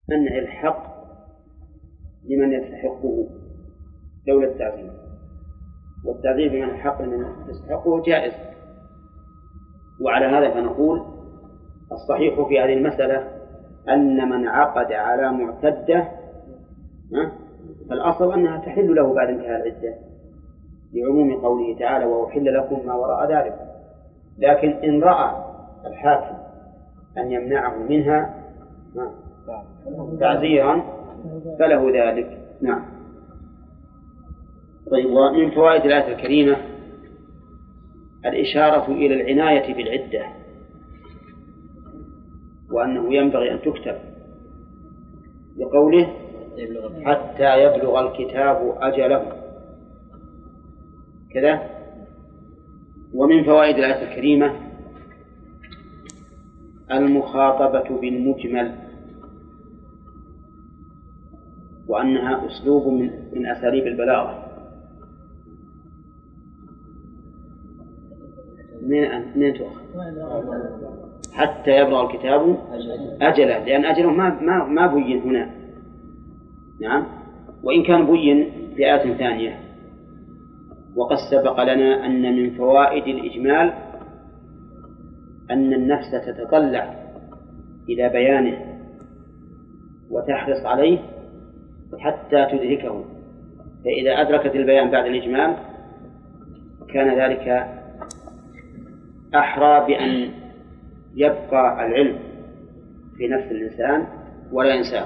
منع الحق لمن يستحقه لولا التعظيم، والتعظيم بمنع الحق لمن يستحقه جائز. وعلى هذا فنقول الصحيح في هذه المسألة أن من عقد على معتدة فالأصل أنها تحل له بعد انتهاء العدة لعموم قوله تعالى وأحل لكم ما وراء ذلك. لكن إن رأى الحاكم أن يمنعه منها تعزيرا فله ذلك. نعم. طيب، ومن فوائد الآية الكريمة الإشارة إلى العناية بالعدة، وأنه ينبغي أن تكتب بقوله حتى يبلغ الكتاب أجله كذا. ومن فوائد الآية الكريمة المخاطبة بالمجمل، وأنها أسلوب من أساليب البلاغة. من تؤخذ حتى يبلغ الكتاب أجله، لأن أجله ما بين هنا. نعم، وإن كان بين في آية ثانية. وقد سبق لنا أن من فوائد الإجمال أن النفس تتطلع إلى بيانه وتحرص عليه حتى تدركه، فإذا أدركت البيان بعد الإجمال كان ذلك أحرى بأن يبقى العلم في نفس الإنسان ولا ينساه.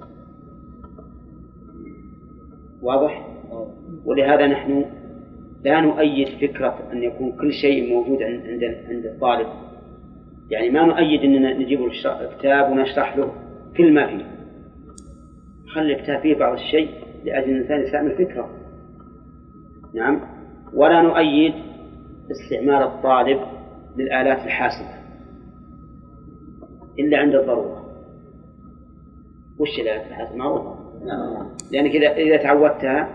واضح؟ ولهذا نحن لا نؤيد فكرة أن يكون كل شيء موجود عند الطالب، يعني ما نؤيد أننا نجيب الكتاب ونشرح له كل ما فيه، خلي الكتاب فيه بعض الشيء لأجل الإنسان يستعمل فكرة. نعم. ولا نؤيد استعمال الطالب للآلات الحاسبة إلا عند الضرورة. وش الآلات الحاسبة؟ معروفة، لأنك إذا تعودتها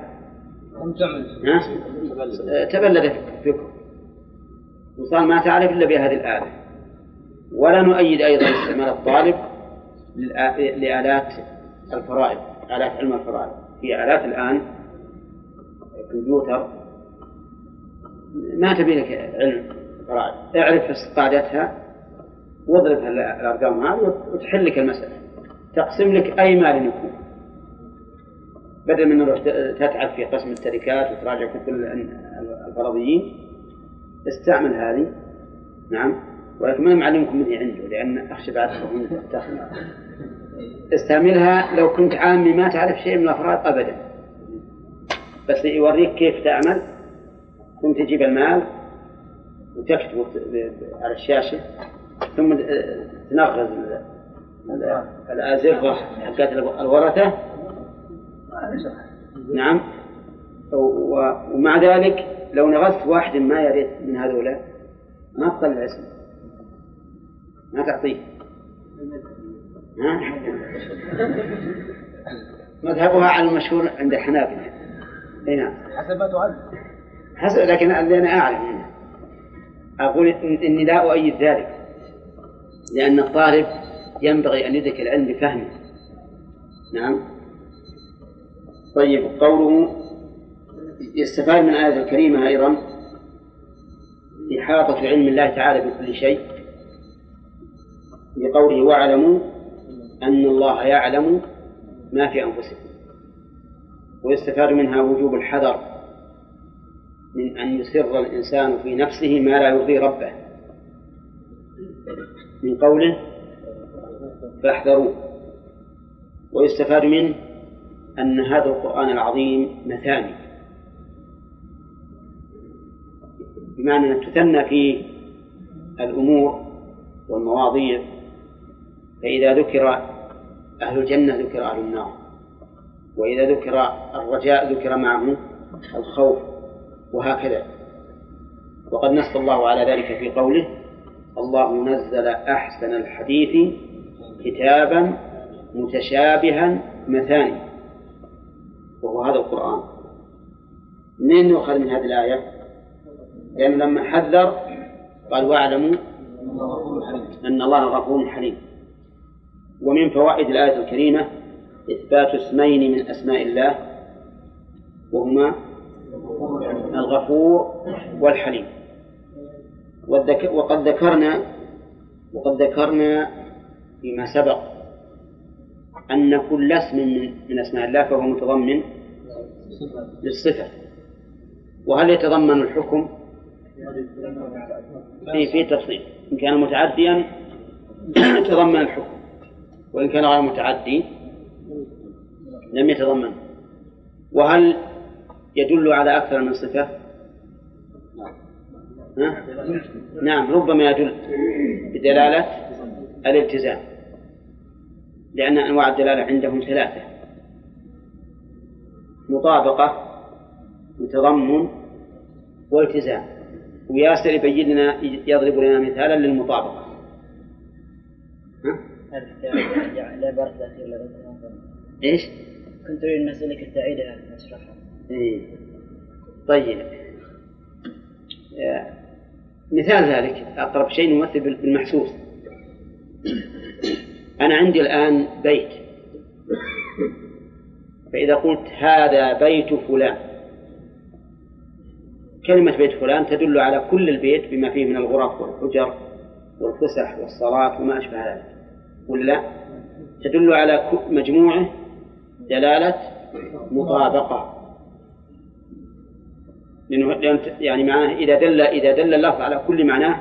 تبلد فكره وصار ما تعرف إلا بهذه الآلة. ولا نؤيد أيضا استعمال الطالب لآلات الفرائض، آلات علم الفرائض. في آلات الآن الكمبيوتر ما تبي لك علم فرائض، اعرف قاعدتها واضرب الأرقام هذه وتحل لك المسألة، تقسم لك أي مال يكون، بدل من أن تتعب في قسم التركات وتراجع كتب الفرضيين استعمل هذه. نعم. ولكن ما نعلمكم منه عنده لأن أخشى بعد استعملها لو كنت عامي ما تعرف شيء من الأفراد أبدا، بس يوريك كيف تعمل. ثم تجيب المال وتكتب على الشاشة، ثم تنغز الأزرة حقات الورثة. نعم. ومع ذلك لو نغزت واحد ما يريد من هذولا ما تطلع اسمه، ما تعطيه. مذهبها على المشهور عند الحنابلة. نعم. حسب ما تعد. حسب، لكن أنا أعرف هنا أقول إني لا أؤيد ذلك، لأن الطالب ينبغي أن يدرك العلم بفهمه. نعم. طيب، قوله يستفاد من الآية الكريمة أيضا إحاطة علم الله تعالى بكل شيء، بقوله واعلموا أن الله يعلم ما في أنفسكم. ويستفاد منها وجوب الحذر من أن يسر الإنسان في نفسه ما لا يرضي ربه، من قوله فاحذروا. ويستفاد منه أن هذا القرآن العظيم مثاني، بمعنى أن تثنى فيه الأمور والمواضيع، فإذا ذكر أهل الجنة ذكر أهل النار، وإذا ذكر الرجاء ذكر معه الخوف، وهكذا. وقد نص الله على ذلك في قوله الله نزل أحسن الحديث كتابا متشابها مثاني، وهو هذا القرآن. منين نؤخذ من هذه الآية؟ لأنه لما حذر قال واعلموا أن الله غفور حليم، ومن فوائد الآية الكريمة إثبات اسمين من أسماء الله وهما الغفور والحليم. وقد ذكرنا فيما سبق أن كل اسم من أسماء الله فهو متضمن للصفة. وهل يتضمن الحكم؟ في تفصيل، إن كان متعديا تضمن الحكم، وإن كان غير متعدي لم يتضمن. وهل يدل على أكثر من صفة؟ نعم، ربما يدل بدلالة الالتزام، لأن أنواع الدلالة عندهم ثلاثة: مطابقة، وتضمن، والتزام. وياسر يبين لنا، يضرب لنا مثالا للمطابقة. لا بارك الله إيش؟ كنت أريد أن أسألك تعيدها أشرحها. طيب، مثال ذلك أقرب شيء نمثل بالمحسوس. أنا عندي الآن بيت، فإذا قلت هذا بيت فلان، كلمة بيت فلان تدل على كل البيت بما فيه من الغرف والحجر والفسح والصلاة وما أشبه ذلك، ولا تدل على مجموعة دلالة مطابقة. يعني معناه إذا دل اللفظ على كل معناه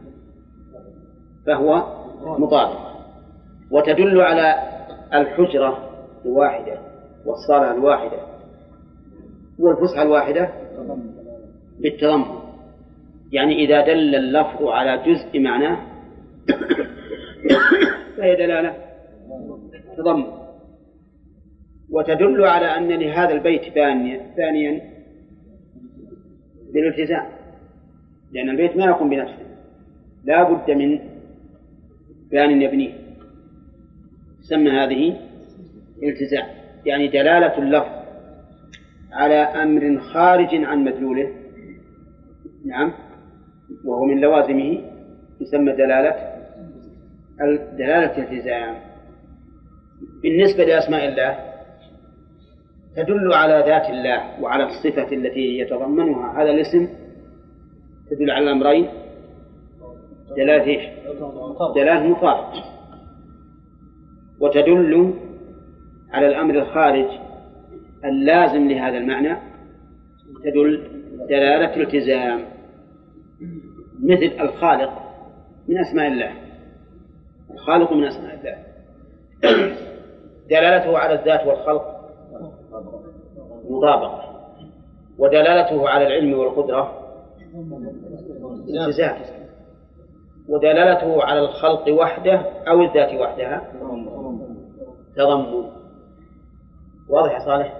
فهو مطابق. وتدل على الحجرة الواحدة والصلاة الواحدة والفسحة الواحدة بالتضمن، يعني إذا دل اللفظ على جزء معناه فهي دلالة تضمن. وتدل على أن لهذا البيت ثانيا بالالتزام، لأن البيت ما يقوم بنفسه، لا بد من بيان يبنيه، سمى هذه التزام، يعني دلالة اللفظ على أمر خارج عن مدلوله، نعم، وهو من لوازمه، يسمى دلالة الالتزام. بالنسبة لأسماء الله تدل على ذات الله وعلى الصفة التي يتضمنها هذا الاسم، تدل على الأمرين دلالة إيش؟ دلالة مطابقة. وتدل على الأمر الخارج اللازم لهذا المعنى، تدل دلالة الالتزام، مثل الخالق من أسماء الله، الخالق من أسماء الله دلالته على الذات والخلق مطابقة، ودلالته على العلم والقدرة التزام، ودلالته على الخلق وحده أو الذات وحدها تضمن. واضح يا صالح؟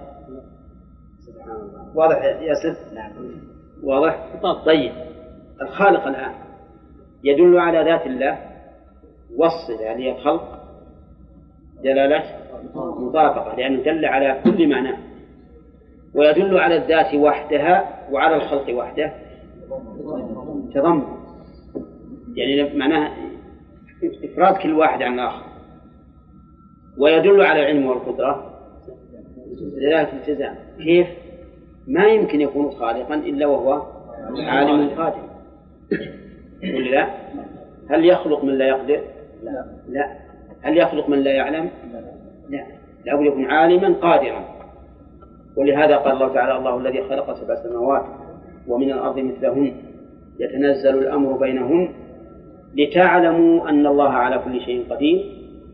واضح يا ياسر؟ واضح؟ طيب، الخالق الآن يدل على ذات الله، والصفة يعني الخلق دلالة مطابقة، لأنه دل على كل معنى. ويدل على الذات وحدها وعلى الخلق وحده تضمن، يعني معناه إفراد كل واحد عن الآخر. ويدل على العلم والقدرة دلالة الالتزام. كيف؟ ما يمكن يكون خالقا إلا وهو عالم قادر، ولا لا؟ هل يخلق من لا يقدر؟ لا. هل يخلق من لا يعلم؟ لا، لا بد يكون عالما قادرا. ولهذا قال الله تعالى: الله الذي خلق 7 سماوات ومن الأرض مثلهن يتنزل الأمر بينهن لتعلموا أن الله على كل شيء قدير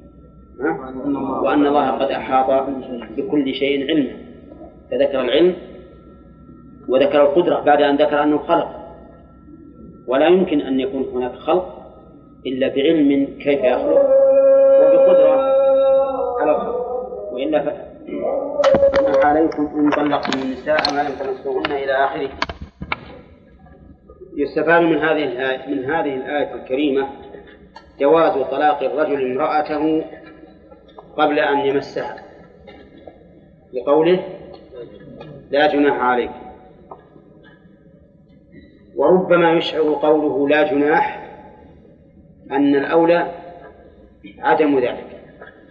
وأن الله قد أحاط بكل شيء علما. فذكر العلم وذكر القدرة بعد أن ذكر أنه خلق. ولا يمكن أن يكون هناك خلق إلا بعلم كيف يخلق وبقدرة على الخلق، وإلا ما عليكم إن طلقتم النساء ما لم تمسوهن إلى آخره. يستفاد من هذه الآية الكريمة جواز طلاق الرجل امرأته قبل أن يمسها، لقوله: لا جناح عليكم. وربما يشعر قوله لا جناح أن الأولى عدم ذلك،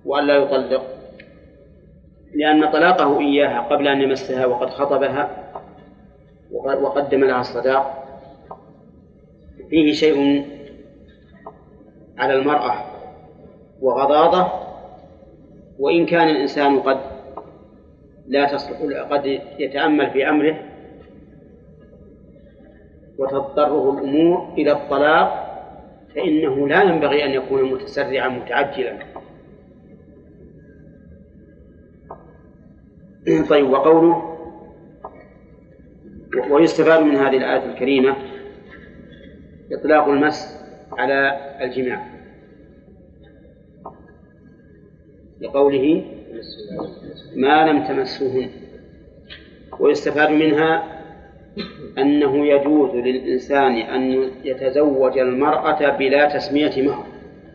وألا يطلق، لأن طلاقه إياها قبل أن يمسها وقد خطبها وقدم لها الصداق فيه شيء على المرأة وغضاضة، وإن كان الإنسان قد لا تصلح، قد يتأمل في أمره وتضطره الأمور إلى الطلاق، فإنه لا ينبغي أن يكون متسرعا متعجلا. طيب، وقوله ويستفاد من هذه الآية الكريمة إطلاق المس على الجماع لقوله ما لم تمسوهن. ويستفاد منها أنه يجوز للإنسان أن يتزوج المرأة بلا تسمية مهر.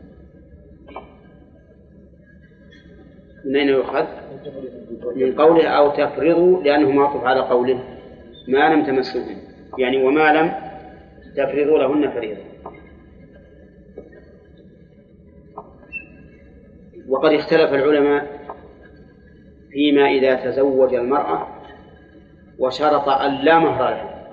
من أين يؤخذ؟ من قوله أو تفرضوا، لأنه معطوف على قوله ما لم تمسوهن، يعني وما لم تفرضوا لهن فريضة. وقد اختلف العلماء فيما إذا تزوج المرأة وشرط أن لا مهر لها،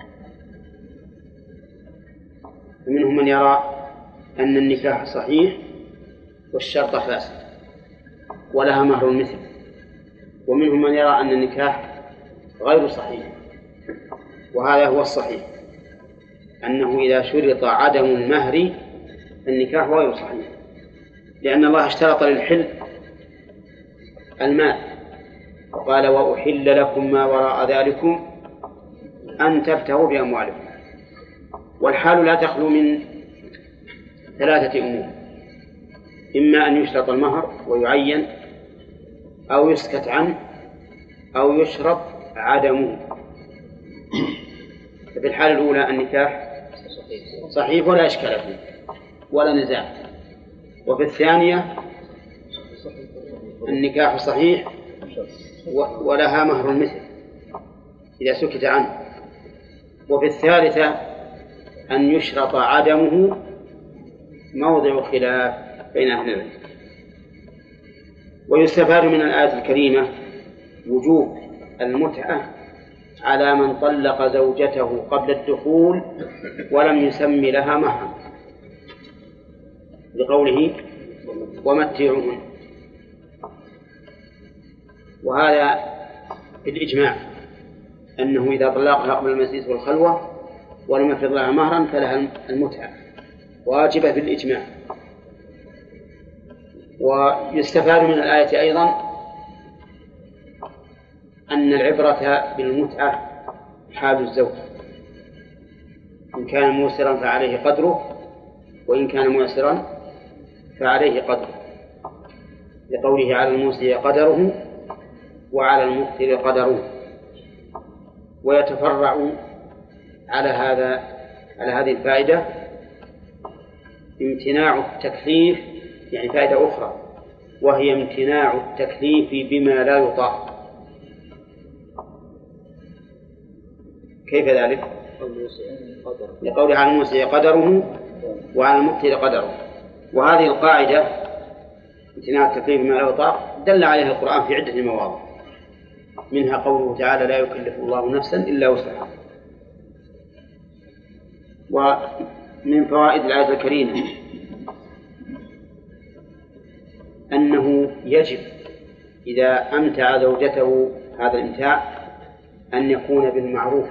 ومنهم من يرى أن النكاح صحيح والشرط فاسد ولها مهر المثل، ومنهم من يرى أن النكاح غير صحيح. وهذا هو الصحيح، أنه إذا شرط عدم المهر النكاح غير صحيح، لأن الله اشترط للحل المال، وقال وأحل لكم ما وراء ذلكم أن تبتغوا بأموالكم. والحال لا تخلو من ثلاثة أمور: إما أن يشرط المهر ويعين، أو يسكت عنه، أو يشرط عدمه. في الحالة الأولى النكاح صحيح ولا إشكال فيه ولا نزاع، وفي الثانية النكاح صحيح ولها مهر المثل إذا سكت عنه، وفي الثالثة أن يشرط عدمه موضع خلاف بين أهل العلم. ويستفاد من الآية الكريمة وجوب المتعة على من طلق زوجته قبل الدخول ولم يسمي لها مهرا، لقوله ومتعوهن. وهذا بالإجماع أنه إذا طلقها قبل المسيس والخلوة ولم يفرض لها مهرا فلها المتعة واجبة بالإجماع. ويستفاد من الآية أيضا أن العبرة بالمتعة حال الزوج، إن كان موسرا فعليه قدره، وإن كان معسرا فعليه قدره، لقوله على الموسر قدره وعلى المقتر قدره. ويتفرع على هذه الفائدة امتناع التكليف، يعني فائدة أخرى، وهي امتناع التكليف بما لا يطاق. كيف ذلك؟ لقوله على الموسر قدره وعلى المقتر قدره. وهذه القاعدة امتناع التكليف بما لا يطاق دل عليها القرآن في عدة مواضع، منها قوله تعالى لا يكلف الله نفسا إلا وسعها. ومن فوائد الآية الكريمة أنه يجب إذا أمتع زوجته هذا الإمتاع أن يكون بالمعروف،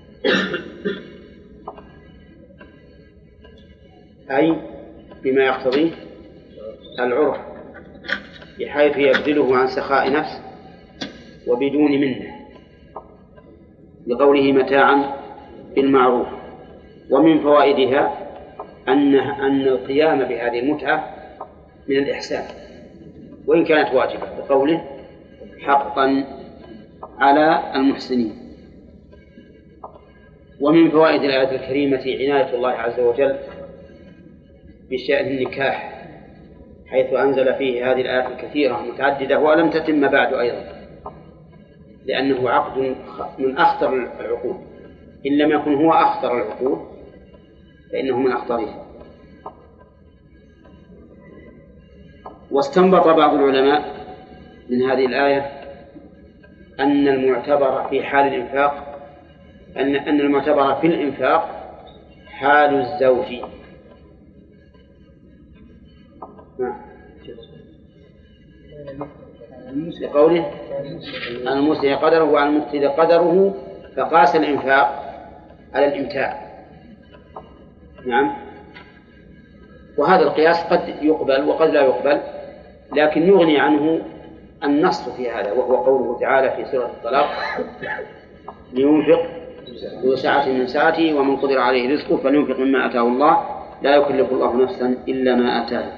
أي بما يقتضيه العرف، بحيث يبذله عن سخاء نفس وبدون منه، لقوله متاعا بالمعروف. ومن فوائدها أن القيام بهذه المتعة من الإحسان وإن كانت واجبة، لقوله حقا على المحسنين. ومن فوائد الآية الكريمة عناية الله عز وجل بشأن النكاح، حيث أنزل فيه هذه الآيات الكثيرة متعددة ولم تتم بعد أيضا، لأنه عقد من أخطر العقود، إن لم يكن هو أخطر العقود فإنه من أخطرها. واستنبط بعض العلماء من هذه الآية أن المعتبر في حال الإنفاق أن المعتبر في الإنفاق حال الزوج. لقوله المسلم قدره وعلى المقتدر قدره، فقاس الإنفاق على الإمتاع. نعم. وهذا القياس قد يقبل وقد لا يقبل، لكن يغني عنه النص في هذا، وهو قوله تعالى في سورة الطلاق: لينفق ذو سعة من سعته ومن قدر عليه رزقه فلينفق مما آتاه الله لا يكلف الله نفسا إلا ما آتاه.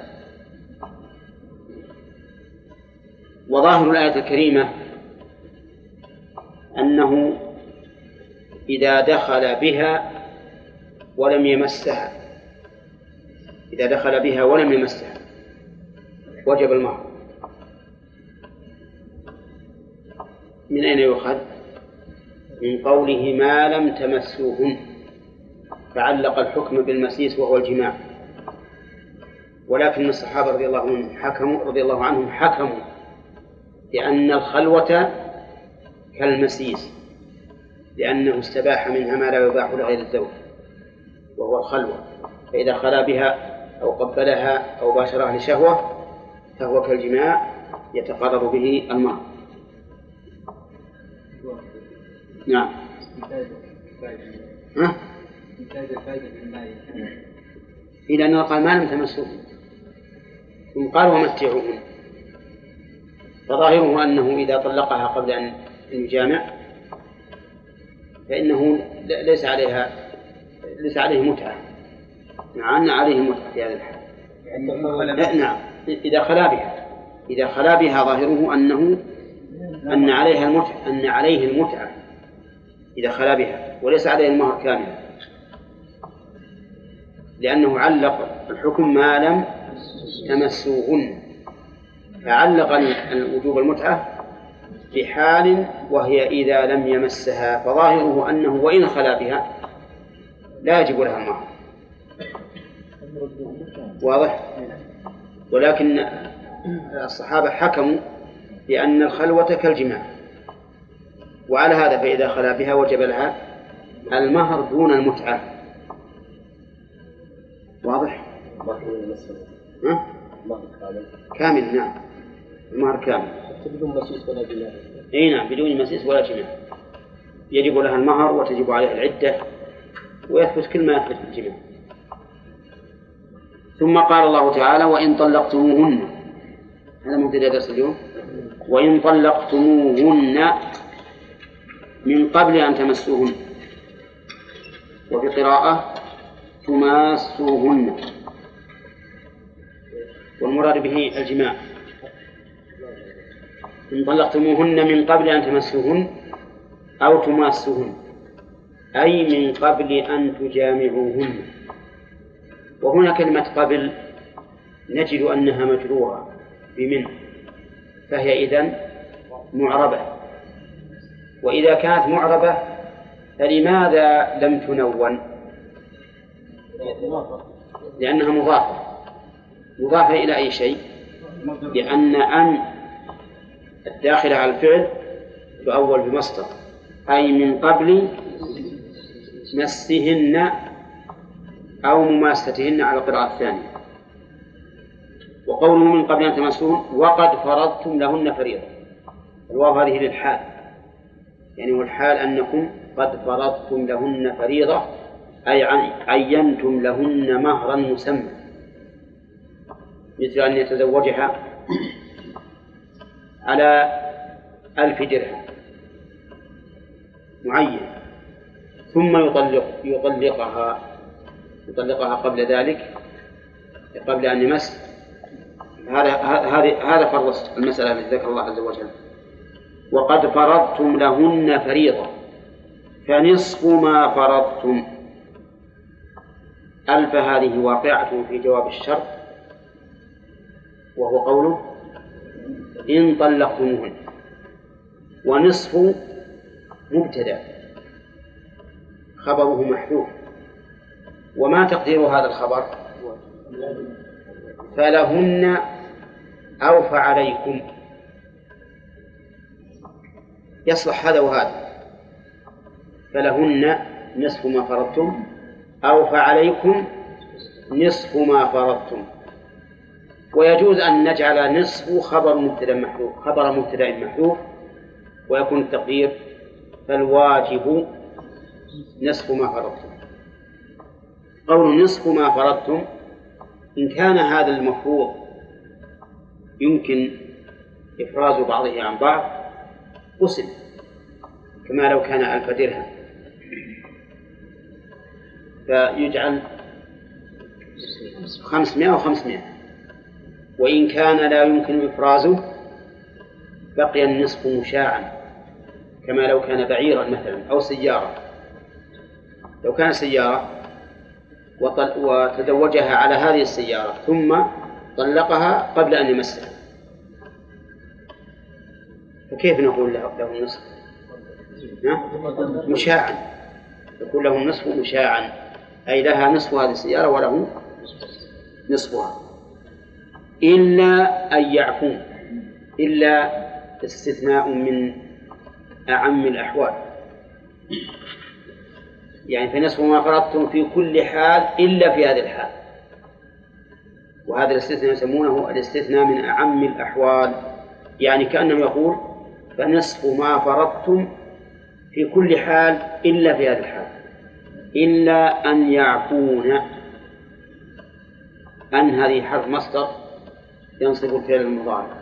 وظاهر الآية الكريمة أنه إذا دخل بها ولم يمسها وجب المهر. من أين يؤخذ؟ من قوله ما لم تمسوهن، فعلق الحكم بالمسيس وهو الجماع. ولكن الصحابة رضي الله عنهم حكموا لأن الخلوة كالمسيس، لأنه استباح منها ما لا يباح لغير الزوج وهو الخلوة، فإذا خلا بها أو قبلها أو باشرها لشهوة فهو كالجماع يتقرر به المرء. نعم. إلى أنه قال ما لم تمسوه، ثم قال ومتعوهن، فظاهره أنه إذا طلقها قبل أن يجامع فإنه ليس عليه متعة، مع أن عليه متعة في هذا الحال. نعم. إذا خلا بها ظاهره أن عليه المتعة إذا خلا بها، وليس عليه المهر كاملا، لأنه علق الحكم ما لم تمسوهن، فعلق الوجوب المتعة بحال وهي إذا لم يمسها، فظاهره أنه وإن خلا بها لا يجب لها المهر. واضح؟ ولكن الصحابة حكموا بأن الخلوة كالجماع، وعلى هذا فإذا خلا بها وجب لها المهر دون المتعة. واضح؟ كامل. نعم، المهر كامل بدون مسيس ولا جماع. نعم، بدون مسيس ولا جماع يجب لها المهر وتجب عليها العدة ويثبت كل ما يثبت الجماع. ثم قال الله تعالى وإن طلقتموهن، هذا مبتدأ درس اليوم، وإن طلقتموهن من قبل أن تمسوهن، وفي قراءة تماسوهن، والمراد به الجماع. إن طلقتموهن من قبل أن تمسوهن أو تماسوهن، أي من قبل أن تجامعوهن. وهنا كلمة قبل نجد أنها مجرورة بمن، فهي إذن معربة. وإذا كانت معربة فلماذا لم تنون؟ لأنها مضافة إلى أي شيء؟ لأن أن الداخلة على الفعل تؤول بمصدر، أي من قبل مسهن أو مماستهن على القراءة الثانية. وقوله من قبل أن تمسوهن وقد فرضتم لهن فريضة، الواو هذه للحال، يعني والحال أنكم قد فرضتم لهن فريضة، أي عينتم لهن مهرا مسمى، مثل أن يتزوجها على 1000 درهم معين، ثم يطلقها قبل ذلك، قبل أن يمس. هذا فرض المسألة التي ذكر الله عز وجل. وقد فرضتم لهن فريضة فنصف ما فرضتم. ألف هذه واقعة في جواب الشرط، وهو قوله إن طلقتموهن، ونصف مبتدأ خبره محذوف. وما تقدير هذا الخبر؟ فلهن أو فعليكم، يصلح هذا وهذا. فلهن نصف ما فرضتم أو فعليكم نصف ما فرضتم. ويجوز أن نجعل نصف خبر مبتدأ محذوف ويكون التقدير فالواجب نصف ما فرضتم. قول نصف ما فرضتم إن كان هذا المفروض يمكن إفراز بعضه عن بعض قسم، كما لو كان 1000 درهم فيجعل 500 و500. وإن كان لا يمكن إفرازه بقي النصف مشاعا، كما لو كان بعيرا مثلا أو سيارة. لو كان سيارة وتزوجها على هذه السيارة ثم طلقها قبل أن يمسها، فكيف نقول له النصف؟ مشاعا، يقول له النصف مشاعا، أي لها نصف هذه السيارة وله نصفها. إلا أن يعفون، إلا استثناء من أعم الأحوال، يعني فنصف ما فرضتم في كل حال إلا في هذه الحال. وهذا الاستثناء يسمونه الاستثناء من أعم الأحوال، يعني كأنه يقول فنصف ما فرضتم في كل حال إلا في هذه الحال. إلا أن يعفون، أن هذه حرف مصدر ينصب الفعل المضارع،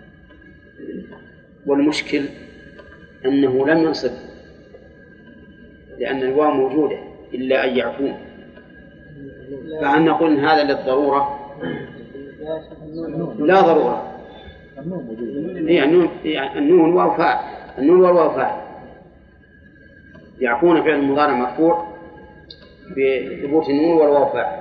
والمشكل أنه لم ينصب لأن الواو موجودة إلا أن يعفون. فهل نقول إن هذا للضرورة؟ لا ضرورة. النون واو فاعل، النون والواو فاعل. يعفون فعل مضارع مرفوع بثبوت النون والواو فاعل.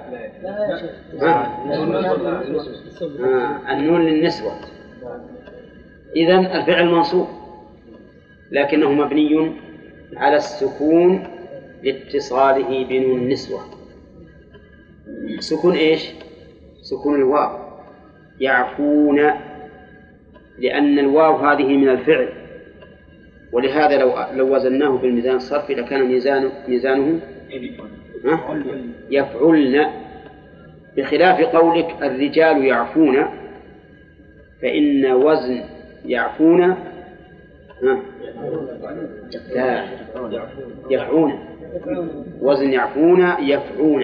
النون للنسوة، إذن الفعل منصوب لكنه مبني على السكون لاتصاله بنون النسوة. سكون إيش؟ سكون الواو، يعفون، لأن الواو هذه من الفعل، ولهذا لو وزناه بالميزان الصرفي لكان ميزانه يفعلن، بخلاف قولك الرجال يعفون، فإن وزن يعفون لا يفعون، وزن يعفون يفعون،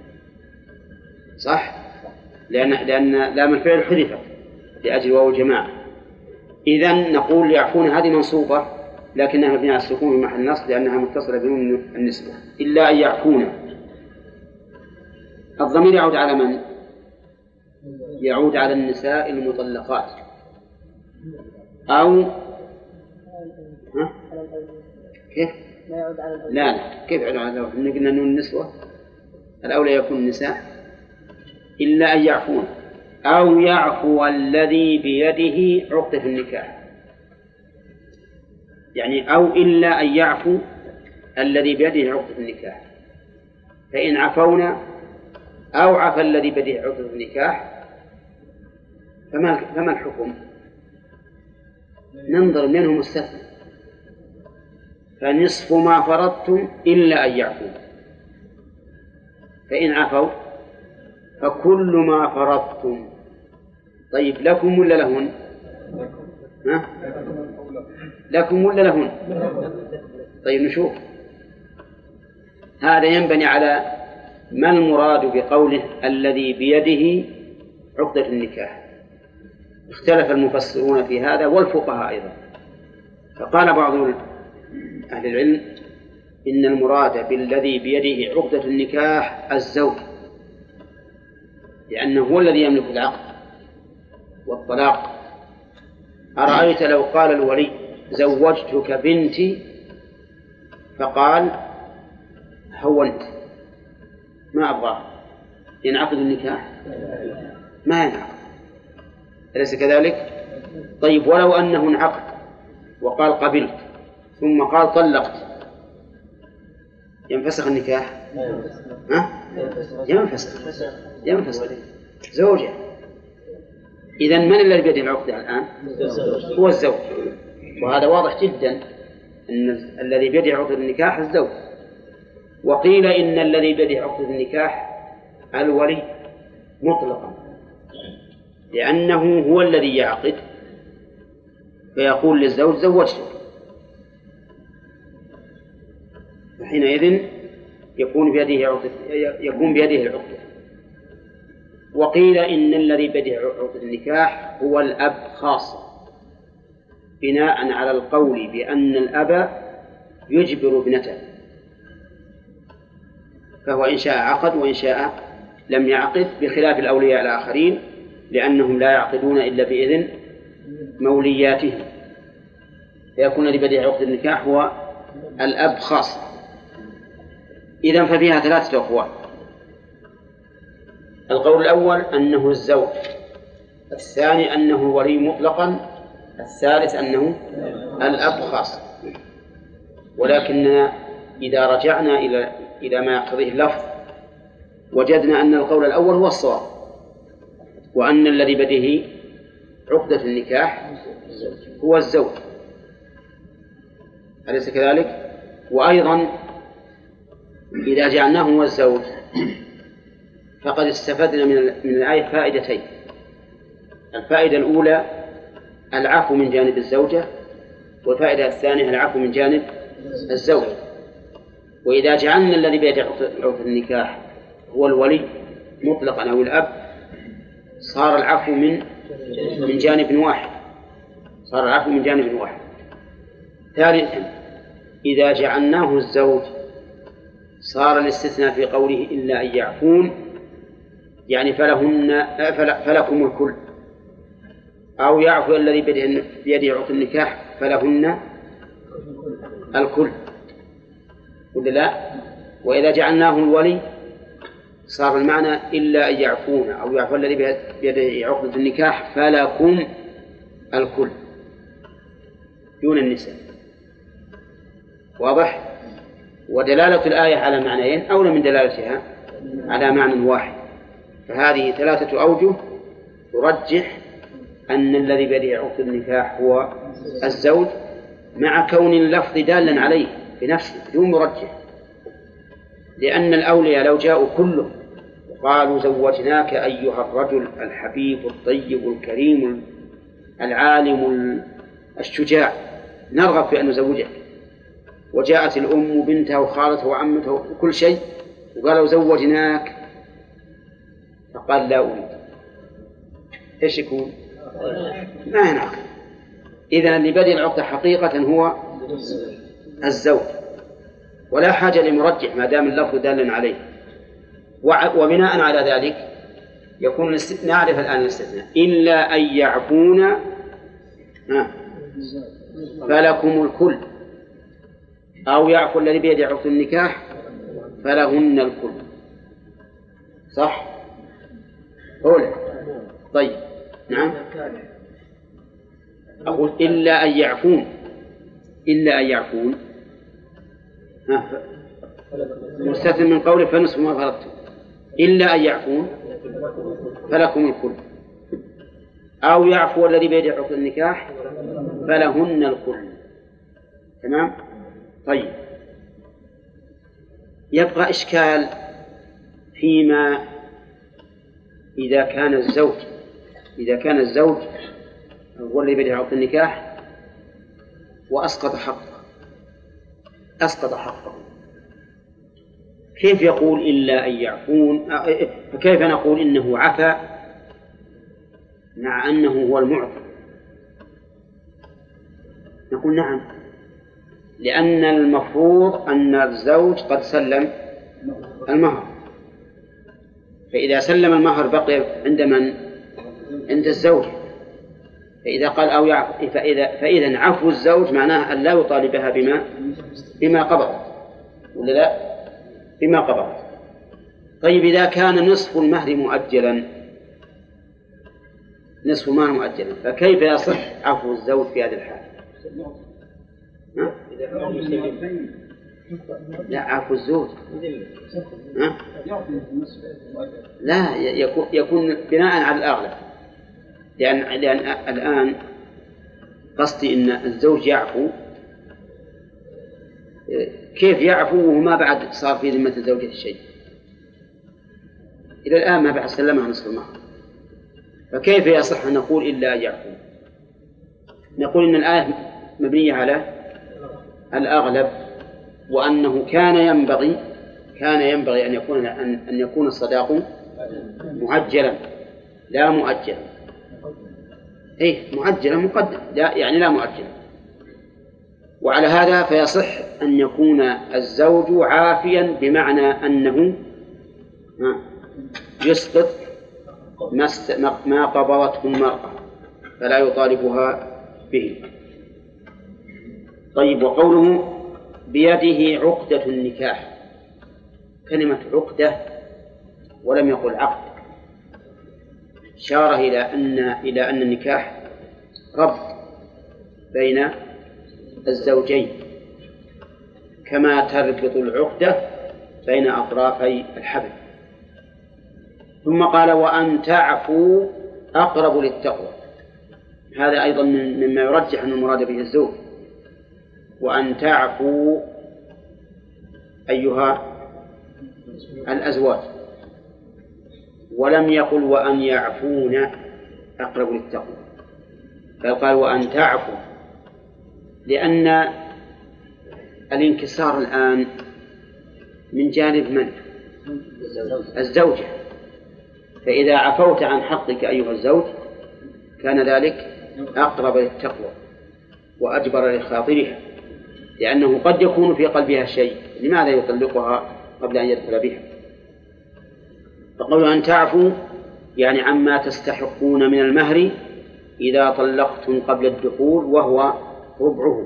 صح؟ لأن لام الفعل حذفت لأجل واو الجماعة. إذن نقول يعفون هذه منصوبة لكنها مبنية على السكون في محل نصب لأنها متصلة بنون النسبة. إلا أن يعفون، الضمير يعود على من؟ يعود على النساء المطلقات أو كيف؟ لا كيف يعود على الأول؟ إن قلنا نون النسوة الأولى يكون النساء. إلا أن يعفون أو يعفو الذي بيده عقدة النكاح، يعني أو إلا أن يعفو الذي بيده عقدة النكاح. فإن عفونا أو عفى الذي بيده عقدة النكاح فما الحكم؟ ننظر منهم مستثنى، فنصف ما فرضتم إلا أن يعفو. فإن عفوا فكل ما فرضتم. طيب لكم ولا لهن؟ لكم ولا لهن؟ طيب نشوف، هذا ينبني على ما المراد بقوله الذي بيده عقدة النكاح. اختلف المفسرون في هذا والفقهاء أيضا، فقال بعض أهل العلم إن المراد بالذي بيده عقدة النكاح الزوج، لأنه هو الذي يملك العقد والطلاق. أرأيت لو قال الولي زوجتك بنتي فقال هونت ما أبغاه، ينعقد النكاح؟ ما ينعقد، أليس كذلك؟ طيب ولو أنه انعقد وقال قبلت ثم قال طلقت، ينفسخ النكاح؟ ينفسخ زوجة. إذن من الذي بيده العقدة الآن؟ هو الزوج. وهذا واضح جدا أن الذي بيده عقدة النكاح الزوج. وقيل إن الذي بيده عقدة النكاح الولي مطلقا، لأنه هو الذي يعقد، فيقول للزوج زوجته، فحينئذ يكون بيده العقدة. وقيل إن الذي بيده عقدة النكاح هو الأب خاصة، بناء على القول بأن الأب يجبر ابنته، فهو إن شاء عقد وإن شاء لم يعقد، بخلاف الأولياء الآخرين لأنهم لا يعقدون إلا بإذن مولياتهم، فيكون الذي بيده عقدة النكاح هو الأب خاصة. إذن ففيها ثلاثة أقوال. القول الأول أنه الزوج، الثاني أنه الولي مطلقا، الثالث أنه الأب خاصة. ولكننا إذا رجعنا إلى ما يقتضيه اللفظ وجدنا أن القول الأول هو الصواب، وأن الذي بيده عقدة النكاح هو الزوج، أليس كذلك؟ وأيضا إذا جعلناه هو الزوج فقد استفدنا من الآية فائدتين. الفائدة الأولى العفو من جانب الزوجة، والفائدة الثانية العفو من جانب الزوج. وإذا جعلنا الذي بيده عقدة النكاح هو الولي مطلقا أو الأب صار العفو من جانب واحد، صار العفو من جانب واحد. ثالثا إذا جعلناه الزوج صار الاستثناء في قوله إلا أن يعفون، يعني فلكم الكل، أو يعفو الذي بيده عقدة النكاح فلهن الكل، ولا لا؟ وإذا جعلناه الولي صار المعنى إلا أن يعفون، أو يعفو الذي بيده عقدة النكاح فلكم الكل دون النساء. واضح؟ ودلالة الآية على معنيين أولى من دلالتها على معنى واحد، فهذه ثلاثة أوجه ترجح أن الذي بيده عقدة النكاح هو الزوج، مع كون اللفظ دالا عليه بنفسه بدون مرجح. لأن الأولياء لو جاءوا كلهم وقالوا زوجناك أيها الرجل الحبيب الطيب الكريم العالم الشجاع نرغب في أن نزوجك، وجاءت الأم وبنتها وخالتها وعمتها وكل شيء وقالوا زوجناك، فقال لا أريد، إيش يكون؟ ما ينعقد. إذن اللي بدأ العقدة حقيقة هو الزوج، ولا حاجة لمرجح ما دام اللفظ دالا عليه. وبناء على ذلك يكون نعرف الآن الاستثناء إلا أن يعفون فلكم الكل، أو يعفو الذي بيده عقدة النكاح فلهن الكل. صح؟ قول. طيب نعم، أقول إلا أن يعفون، إلا أن يعفون مستثنى من قوله فنصف ما فرضتم، إلا أن يعفون فلكم الكل، أو يعفو الذي بيده عقدة النكاح فلهن الكل. تمام؟ طيب، يبقى إشكال فيما إذا كان الزوج هو الذي بيده عقدة النكاح وأسقط حقه، كيف يقول إلا أن يعفون؟ فكيف نقول إنه عفا مع أنه هو المعطي؟ نقول نعم، لأن المفروض أن الزوج قد سلم المهر، فإذا سلم المهر بقي عند من؟ عند الزوج. فإذا قال أو يعفو فإذا عفو الزوج معناه أن لا يطالبها بما قبض، ولا لا؟ بما قبض. طيب إذا كان نصف المهر مؤجلا، فكيف يصح عفو الزوج في هذه الحال؟ لا، عفو الزوج لا يكون بناء على الأغلب، لأن الآن قصدي أن الزوج يعفو، كيف يعفو وما بعد صار في ذمة الزوجة الشيء؟ إلى الآن ما بعد سلمها نصف المهر، فكيف يصح أن نقول إلا أن يعفو؟ نقول إن الآية مبنية على الأغلب، وأنه كان ينبغي أن يكون الصداق معجلا لا مؤجلا. معجلا مقدم، لا مؤجلا. وعلى هذا فيصح أن يكون الزوج عافيا، بمعنى أنه يسقط ما قبضته المرأة فلا يطالبها به. طيب، وقوله بيده عقدة النكاح، كلمة عقدة ولم يقل عقد، إشارة إلى أن النكاح ربط بين الزوجين، كما تربط العقدة بين أطرافي الحبل. ثم قال وأن تعفوا أقرب للتقوى، هذا أيضا مما يرجح أن المراد به الزوج. وأن تعفوا أيها الأزواج، ولم يقل وأن يعفون أقرب للتقوى، بل قال وأن تعفوا، لأن الانكسار الآن من جانب من؟ الزوجة. فإذا عفوت عن حقك أيها الزوج كان ذلك أقرب للتقوى وأجبر لخاطرها، لأنه قد يكون في قلبها شيء، لماذا يطلقها قبل أن يدخل بها؟ فقالوا أن تعفوا يعني عما تستحقون من المهر إذا طلقتم قبل الدخول، وهو ربعه.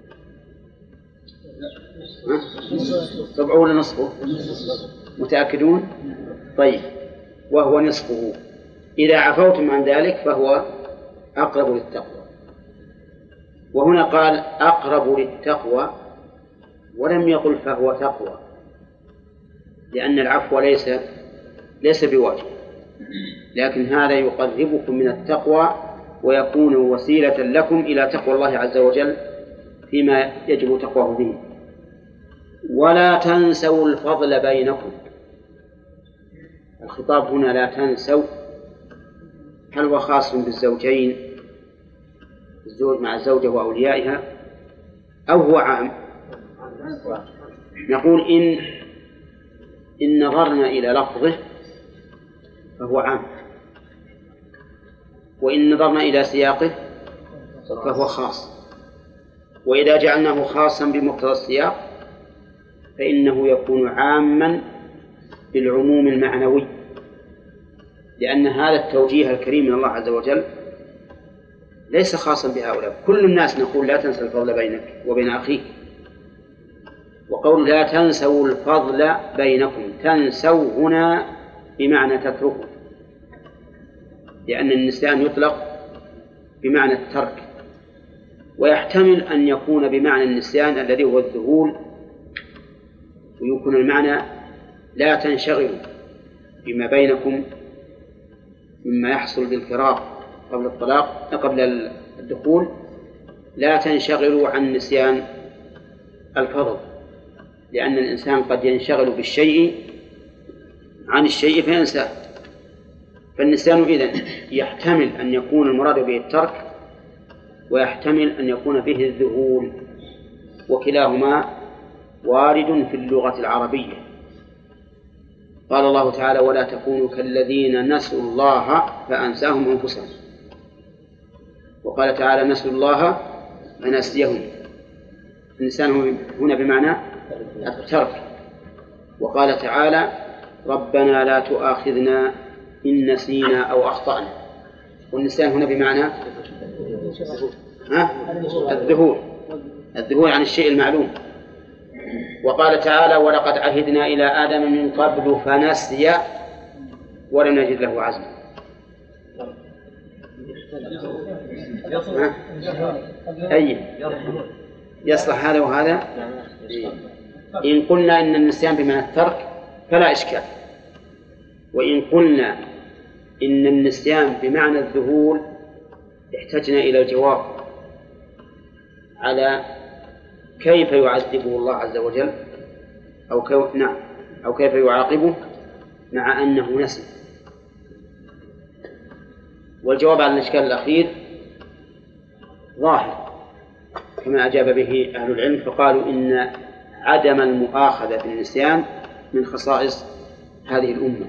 ربعه ولا نصفه؟ متأكدون؟ طيب، وهو نصفه. إذا عفوتم عن ذلك فهو أقرب للتقوى. وهنا قال أقرب للتقوى ولم يقل فهو تقوى، لأن العفو ليس بواجب، لكن هذا يقربكم من التقوى ويكون وسيلة لكم إلى تقوى الله عز وجل فيما يجب تقواه به. ولا تنسوا الفضل بينكم، الخطاب هنا لا تنسوا، هل هو خاص بالزوجين، الزوج مع الزوجة وأوليائها، أو هو عام؟ نقول إن نظرنا إلى لفظه فهو عام، وإن نظرنا إلى سياقه فهو خاص. وإذا جعلناه خاصا بمقتضى السياق فإنه يكون عاما بالعموم المعنوي، لأن هذا التوجيه الكريم من الله عز وجل ليس خاصا بهؤلاء، كل الناس نقول لا تنسى الفضل بينك وبين أخيك. وقول لا تنسوا الفضل بينكم، تنسوا هنا بمعنى تتركوا، لأن النسيان يطلق بمعنى الترك، ويحتمل أن يكون بمعنى النسيان الذي هو الذهول، ويكون المعنى لا تنشغلوا بما بينكم مما يحصل بالفراق قبل الطلاق قبل الدخول، لا تنشغلوا عن نسيان الفضل، لأن الإنسان قد ينشغل بالشيء عن الشيء فينساه. فالنسيان إذن يحتمل أن يكون المراد به الترك، ويحتمل أن يكون به الذهول، وكلاهما وارد في اللغة العربية. قال الله تعالى ولا تكونوا كالذين نسوا الله فأنساهم أنفسهم، وقال تعالى نسوا الله فنسيهم. الإنسان هنا بمعنى الترك. وقال تعالى ربنا لا تؤاخذنا إن نسينا أو أخطأنا، والنسيان هنا بمعنى الذهول عن الشيء المعلوم. وقال تعالى ولقد عهدنا إلى آدم من قبل فنسي ولم نجد له عزما. أي يصلح هذا وهذا. إن قلنا إن النسيان بمعنى الترك فلا إشكال، وإن قلنا إن النسيان بمعنى الذهول احتجنا إلى الجواب على كيف يعذبه الله عز وجل أو كيف يعاقبه مع أنه نسي. والجواب على الإشكال الأخير ظاهر كما أجاب به أهل العلم، فقالوا إن عدم المؤاخذة بالنسيان من خصائص هذه الأمة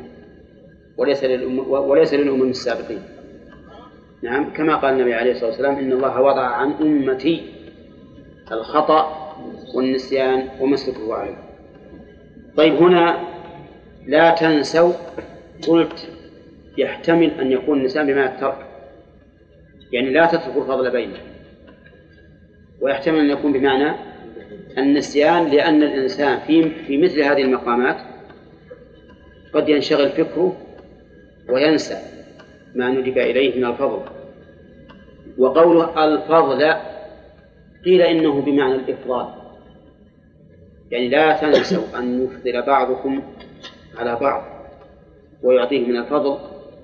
وليس للأمم السابقين. نعم، كما قال النبي عليه الصلاة والسلام إن الله وضع عن أمتي الخطأ والنسيان وما استكرهوا عليه. طيب، هنا لا تنسوا، قلت يحتمل أن يكون النسيان بمعنى الترك، يعني لا تتركوا الفضل بينه، ويحتمل أن يكون بمعنى النسيان، لأن الإنسان في مثل هذه المقامات قد ينشغل فكره وينسى ما ندب إليه من الفضل. وقوله الفضل قيل إنه بمعنى الإفضال، يعني لا تنسوا أن يفضل بعضكم على بعض ويعطيه من الفضل.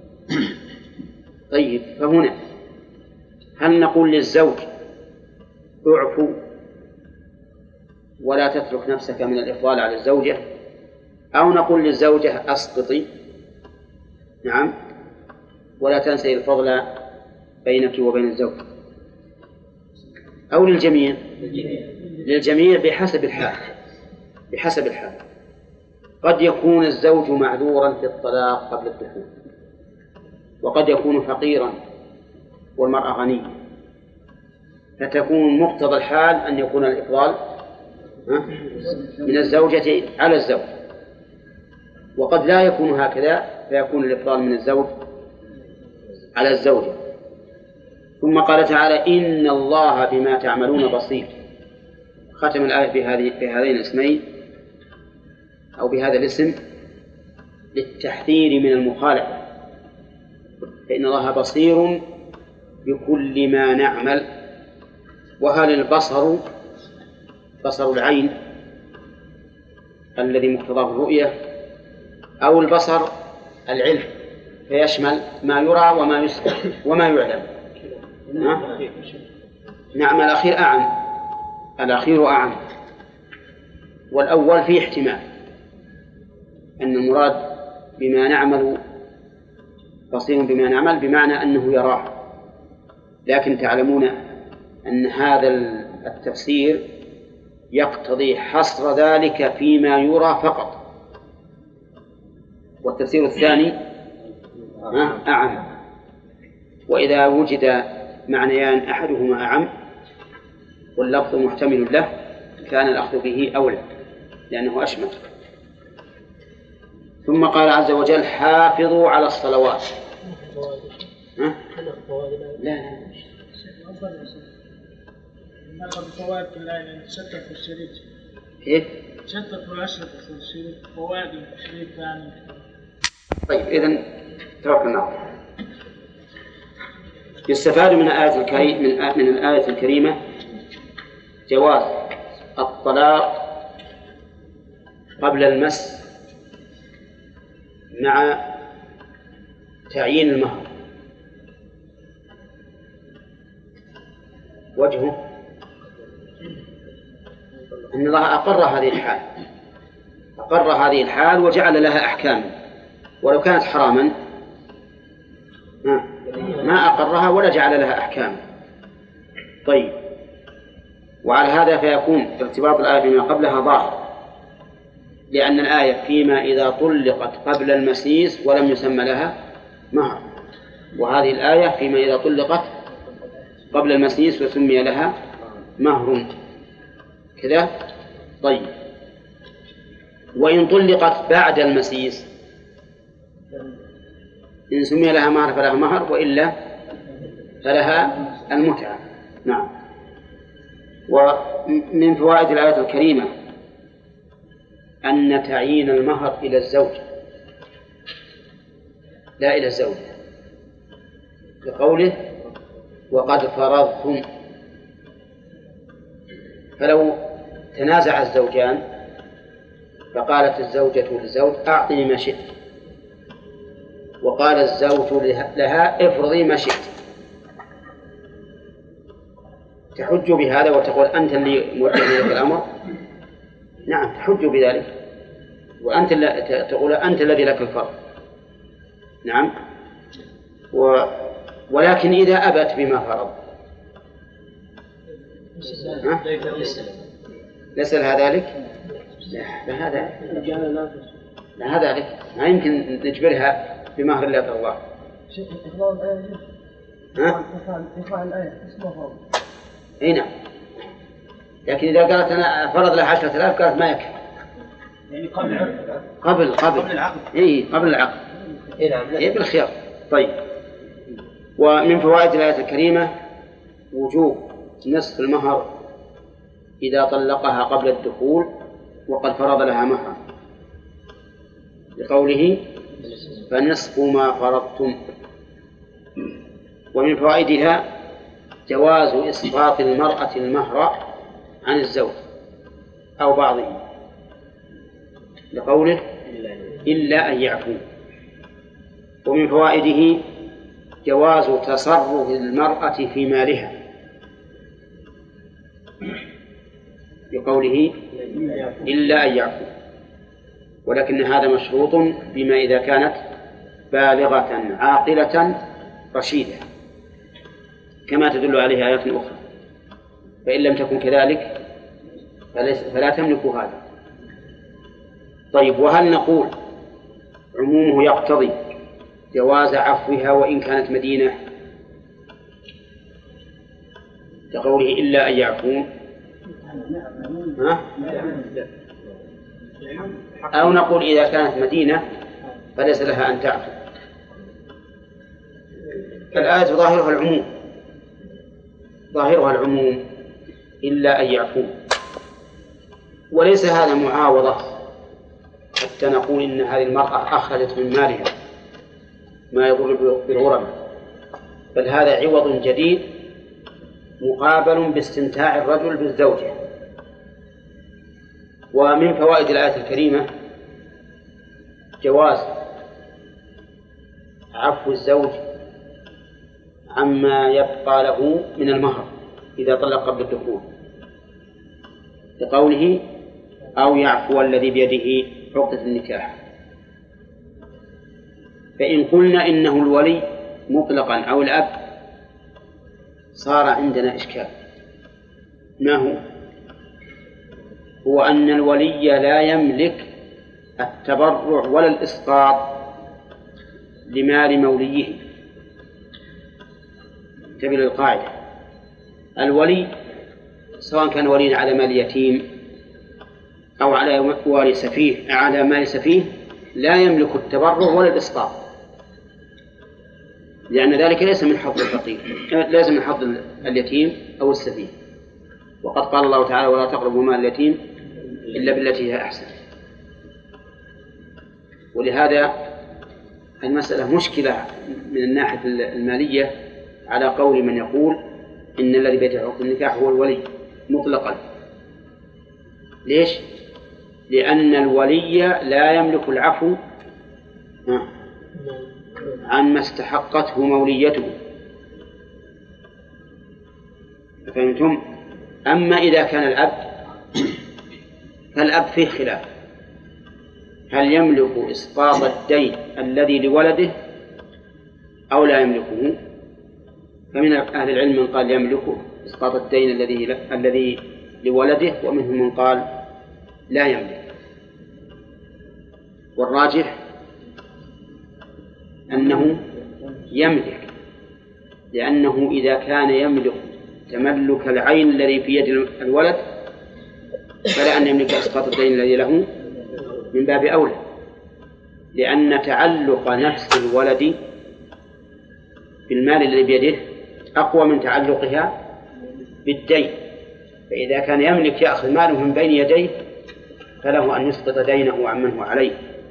طيب، فهنا هل نقول للزوج اعفو ولا تترك نفسك من الإفضال على الزوجة، أو نقول للزوجة أسقطي نعم ولا تنسي الفضل بينك وبين الزوج، أو للجميع؟ للجميع بحسب الحال. قد يكون الزوج معذورا في الطلاق قبل الدخول، وقد يكون فقيرا والمرأة غنية، فتكون مقتضى الحال أن يكون الإفضال من الزوجة على الزوج، وقد لا يكون هكذا فيكون الإفضال من الزوج على الزوجة. ثم قال تعالى إن الله بما تعملون بصير. ختم الآية بهذين الاسمين أو بهذا الاسم للتحذير من المخالفة، فإن الله بصير بكل ما نعمل. وهل البصر بصر العين الذي مقتضاه الرؤية، أو البصر العلم فيشمل ما يرى وما يسمع وما يعلم؟ نعم، الأخير أعم، والأول فيه احتمال أن المراد بما نعمل بصير بما نعمل بمعنى أنه يراه، لكن تعلمون أن هذا التفسير يقتضي حصر ذلك فيما يرى فقط، والتفسير الثاني أعم. وإذا وجد معنيان أحدهما أعم واللفظ محتمل له كان الأخذ به أولى لأنه أشمل. ثم قال عز وجل حافظوا على الصلوات. لا فوائد الآية شتت في الشريط. إيه؟ شتت في الأشرطة في الشريط فوائد الشريط ثاني. طيب، إذن توكلنا. يستفاد من الآية الكريمة جواز الطلاق قبل المس مع تعيين المهر. وجهه أن الله أقر هذه الحال وجعل لها أحكام، ولو كانت حراما ما أقرها ولا جعل لها أحكام. طيب، وعلى هذا فيكون ارتباط الآية بما قبلها ظاهر، لأن الآية فيما إذا طلقت قبل المسيس ولم يسمى لها مهر، وهذه الآية فيما إذا طلقت قبل المسيس وسمي لها مهر كذا. طيب، وإن طلقت بعد المسيس إن سمي لها مهر فلها مهر، وإلا فلها المتعة. نعم. ومن فوائد الآية الكريمة أن تعيين المهر إلى الزوج لا إلى الزوجة، لقوله وقد فرضتم. فلو تنازع الزوجان فقالت الزوجة للزوج أعطني ما شئت، وقال الزوج لها افرضي ما شئت، تحج بهذا وتقول أنت اللي موجه لك الأمر؟ نعم تحج بذلك، وأنت تقول أنت الذي لك الفرض. نعم. ولكن إذا أبت بما فرض ليس لها ذلك؟ لا ذلك ما يمكن نجبرها بمهر لا ترضاه. اي نعم، لكن إذا قالت أنا فرض لها 10,000 قالت ما يكفي. يعني قبل العقد. إيه قبل العقد. إيه نعم. إيه بالخيار. طيب. ومن فوائد الآية الكريمة وجوب نصف المهر إذا طلقها قبل الدخول وقد فرض لها مهرا، لقوله فنصف ما فرضتم. ومن فوائدها جواز إسقاط المرأة المهر عن الزوج أو بعضه، لقوله إلا أن يعفو. ومن فوائده جواز تصرف المرأة في مالها، لقوله إلا أن يعفو، ولكن هذا مشروط بما إذا كانت بالغة عاقلة رشيدة كما تدل عليه آيات أخرى، فإن لم تكن كذلك فلا تملك هذا. طيب، وهل نقول عمومه يقتضي جواز عفوها وإن كانت مدينة كقوله إلا أن يعفون؟ أو نقول إذا كانت مدينة فليس لها أن تعفو؟ الآية ظاهرها العموم إلا أن يعفون، وليس هذا معاوضة حتى نقول إن هذه المرأة أخرجت من مالها ما يضر بالغرباء، بل هذا عوض جديد مقابل باستمتاع الرجل بالزوجة. ومن فوائد الآية الكريمة جواز عفو الزوج عما يبقى له من المهر إذا طلق قبل الدخول، لقوله أو يعفو الذي بيده عقدة النكاح. فإن قلنا إنه الولي مطلقا أو الأب صار عندنا إشكال. ما هو أن الولي لا يملك التبرع ولا الإسقاط لمال موليه. انتبه للقاعدة، الولي سواء كان وليا على مال يتيم أو على مال سفيه لا يملك التبرع ولا الإسقاط، لأن ذلك ليس من حظ الفقير، ليس من حظ اليتيم أو السفيه. وقد قال الله تعالى ولا تقربوا مال اليتيم إلا بالتي هي أحسن. ولهذا المسألة مشكلة من الناحية المالية على قول من يقول إن الذي بيده عقد النكاح هو الولي مطلقا. ليش؟ لأن الولي لا يملك العفو عن ما استحقته موليته. فهمتم؟ أما إذا كان الأب فالأب فيه خلاف، هل يملك إسقاط الدين الذي لولده أو لا يملكه؟ فمن أهل العلم من قال يملكه إسقاط الدين الذي لولده، ومنهم من قال لا يملك. والراجح أنه يملك، لأنه إذا كان يملك تملك العين الذي في يد الولد فلا أن يملك إسقاط الدين الذي له من باب أولى، لأن تعلق نفس الولد بالمال الذي بيده أقوى من تعلقها بالدين. فإذا كان يملك يأخذ ماله من بين يديه فله أن يسقط دينه عمن هو عليه.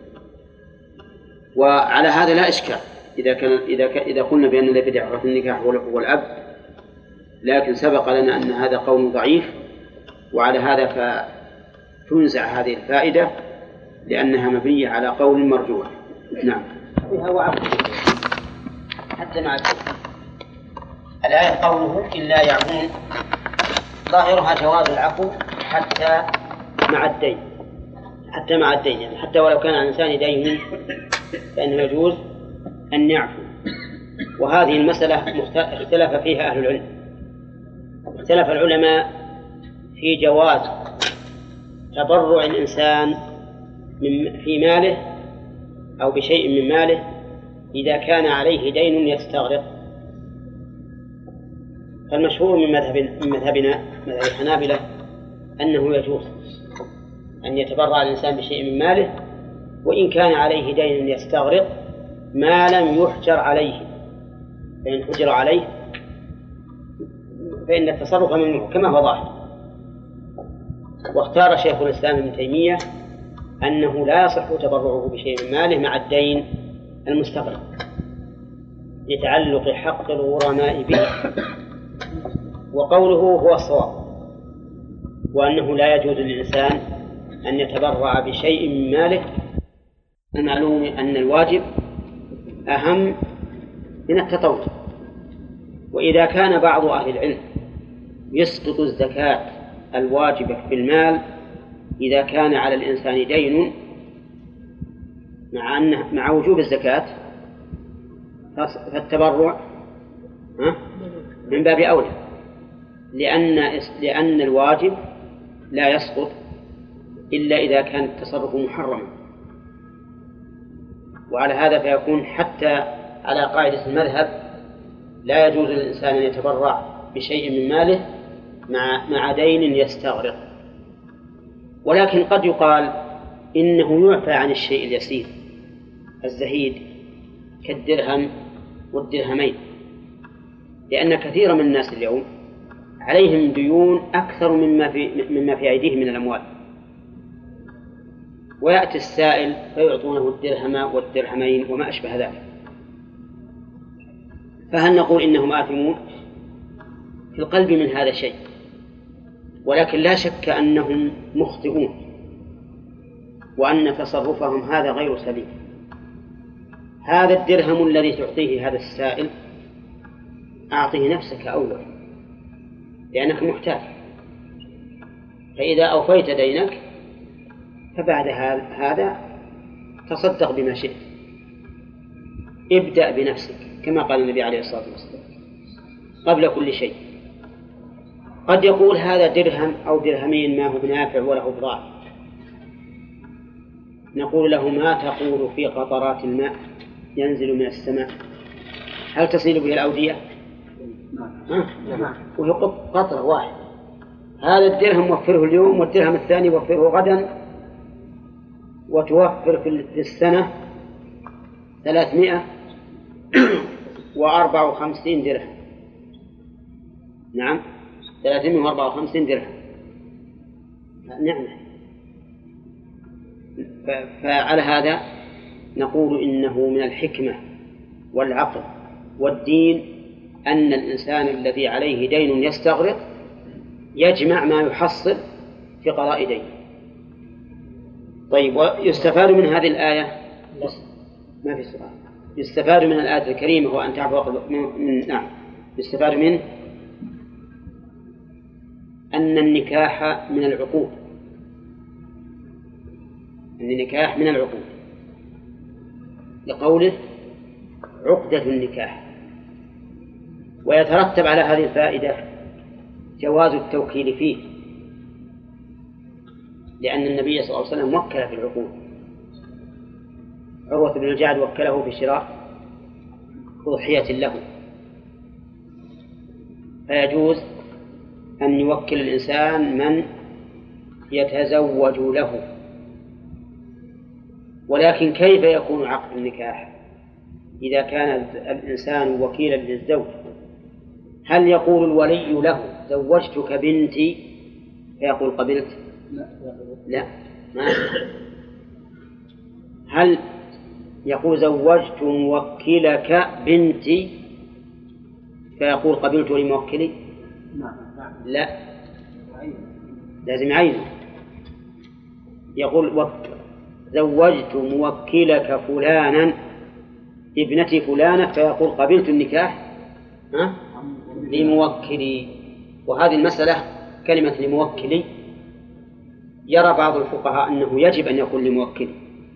وعلى هذا لا إشكال إذا قلنا بأن الذي بيده عقد النكاح هو الأب، لكن سبق لنا أن هذا قول ضعيف، وعلى هذا فتنزع هذه الفائدة لأنها مبنية على قول مرجوح. نعم. حتى مع الآية قوله إلا يعفون ظاهرها جواز العفو حتى مع الدين، يعني حتى ولو كان على الإنسان دين فإنه يجوز أن يعفو. وهذه المسألة اختلف فيها أهل العلم. اختلف العلماء في جواز تبرع الإنسان في ماله أو بشيء من ماله إذا كان عليه دين يستغرق. فالمشهور من مذهبنا مذهب الحنابلة أنه يجوز أن يتبرع الإنسان بشيء من ماله وإن كان عليه دين يستغرق ما لم يحجر عليه، فإن حجر عليه فإن التصرف ممنوع كما هو ظاهر. واختار شيخ الإسلام ابن تيمية أنه لا يصح تبرعه بشيء من ماله مع الدين المستغرق لتعلق حق الغرماء به، وقوله هو الصواب، وأنه لا يجوز للإنسان أن يتبرع بشيء من ماله. المعلوم أن الواجب أهم من التطوع. وإذا كان بعض أهل العلم يسقط الزكاة الواجبة في المال إذا كان على الإنسان دين مع وجوب الزكاة، فالتبرع من باب أولى، لأن الواجب لا يسقط إلا إذا كان التصرف محرما. وعلى هذا فيكون حتى على قاعدة المذهب لا يجوز للإنسان أن يتبرع بشيء من ماله مع دين يستغرق. ولكن قد يقال إنه يعفى عن الشيء اليسير الزهيد كالدرهم والدرهمين، لأن كثير من الناس اليوم عليهم ديون أكثر مما في أيديهم من الأموال، ويأتي السائل فيعطونه الدرهم والدرهمين وما أشبه ذلك. فهل نقول إنهم آثمون؟ في القلب من هذا شيء، ولكن لا شك أنهم مخطئون وأن تصرفهم هذا غير سليم. هذا الدرهم الذي تعطيه هذا السائل أعطيه نفسك أولا لأنك محتاج، فإذا أوفيت دينك فبعد هذا تصدق بما شئت. ابدأ بنفسك كما قال النبي عليه الصلاة والسلام قبل كل شيء. قد يقول هذا درهم أو درهمين ما هو بنافع وله بضاعة، نقول له ما تقول في قطرات الماء ينزل من السماء هل تصير به الأودية؟ وهي قطرة واحد. هذا الدرهم وفره اليوم والدرهم الثاني وفره غدا، وتوفر في السنة 354 درهم. نعم 354 درهم نعمة. فعلى هذا نقول إنه من الحكمة والعقل والدين أن الإنسان الذي عليه دين يستغرق يجمع ما يحصل في قضاء دين. طيب، ويستفاد من هذه الآية ما في سؤال. يستفاد من الآية الكريمة هو أن تعفو نعم يستفاد منه أن النكاح من العقود، أن النكاح من العقود لقوله عقدة النكاح. ويترتب على هذه الفائدة جواز التوكيل فيه، لأن النبي صلى الله عليه وسلم وكل في العقود. عروة بن الجعد وكله في شراء أضحية له، فيجوز أن يوكل الإنسان من يتزوج له. ولكن كيف يكون عقد النكاح إذا كان الإنسان وكيلا للزوج؟ هل يقول الولي له زوجتك بنتي فيقول قبلت؟ لا ما. هل يقول زوجت موكلك بنتي فيقول قبلت لموكلي؟ لا، لازم عينه. يقول زوجت موكلك فلانا ابنتي فلانة فيقول قبلت النكاح لموكلي. وهذه المسألة كلمة لموكلي يرى بعض الفقهاء أنه يجب أن يكون لموكلي،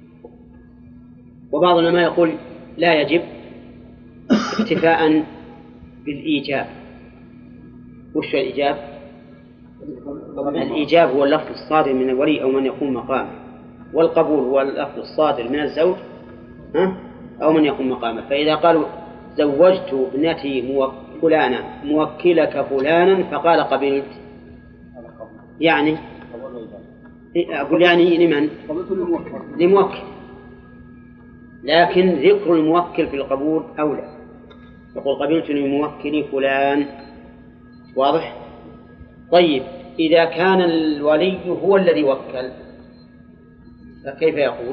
وبعض العلماء يقول لا يجب اكتفاء بالإيجاب. وش الإيجاب؟ الإيجاب هو اللفظ الصادر من الولي أو من يقوم مقامه، والقبول هو اللفظ الصادر من الزوج أو من يقوم مقامه. فإذا قالوا زوجت ابنتي فلانة موكلك فلانا فقال قبلت، يعني أقول يعني لمن؟ لموكل، لكن ذكر الموكل في القبول أولى. يقول قبلت لموكل فلان. واضح؟ طيب إذا كان الولي هو الذي وكل فكيف يقول؟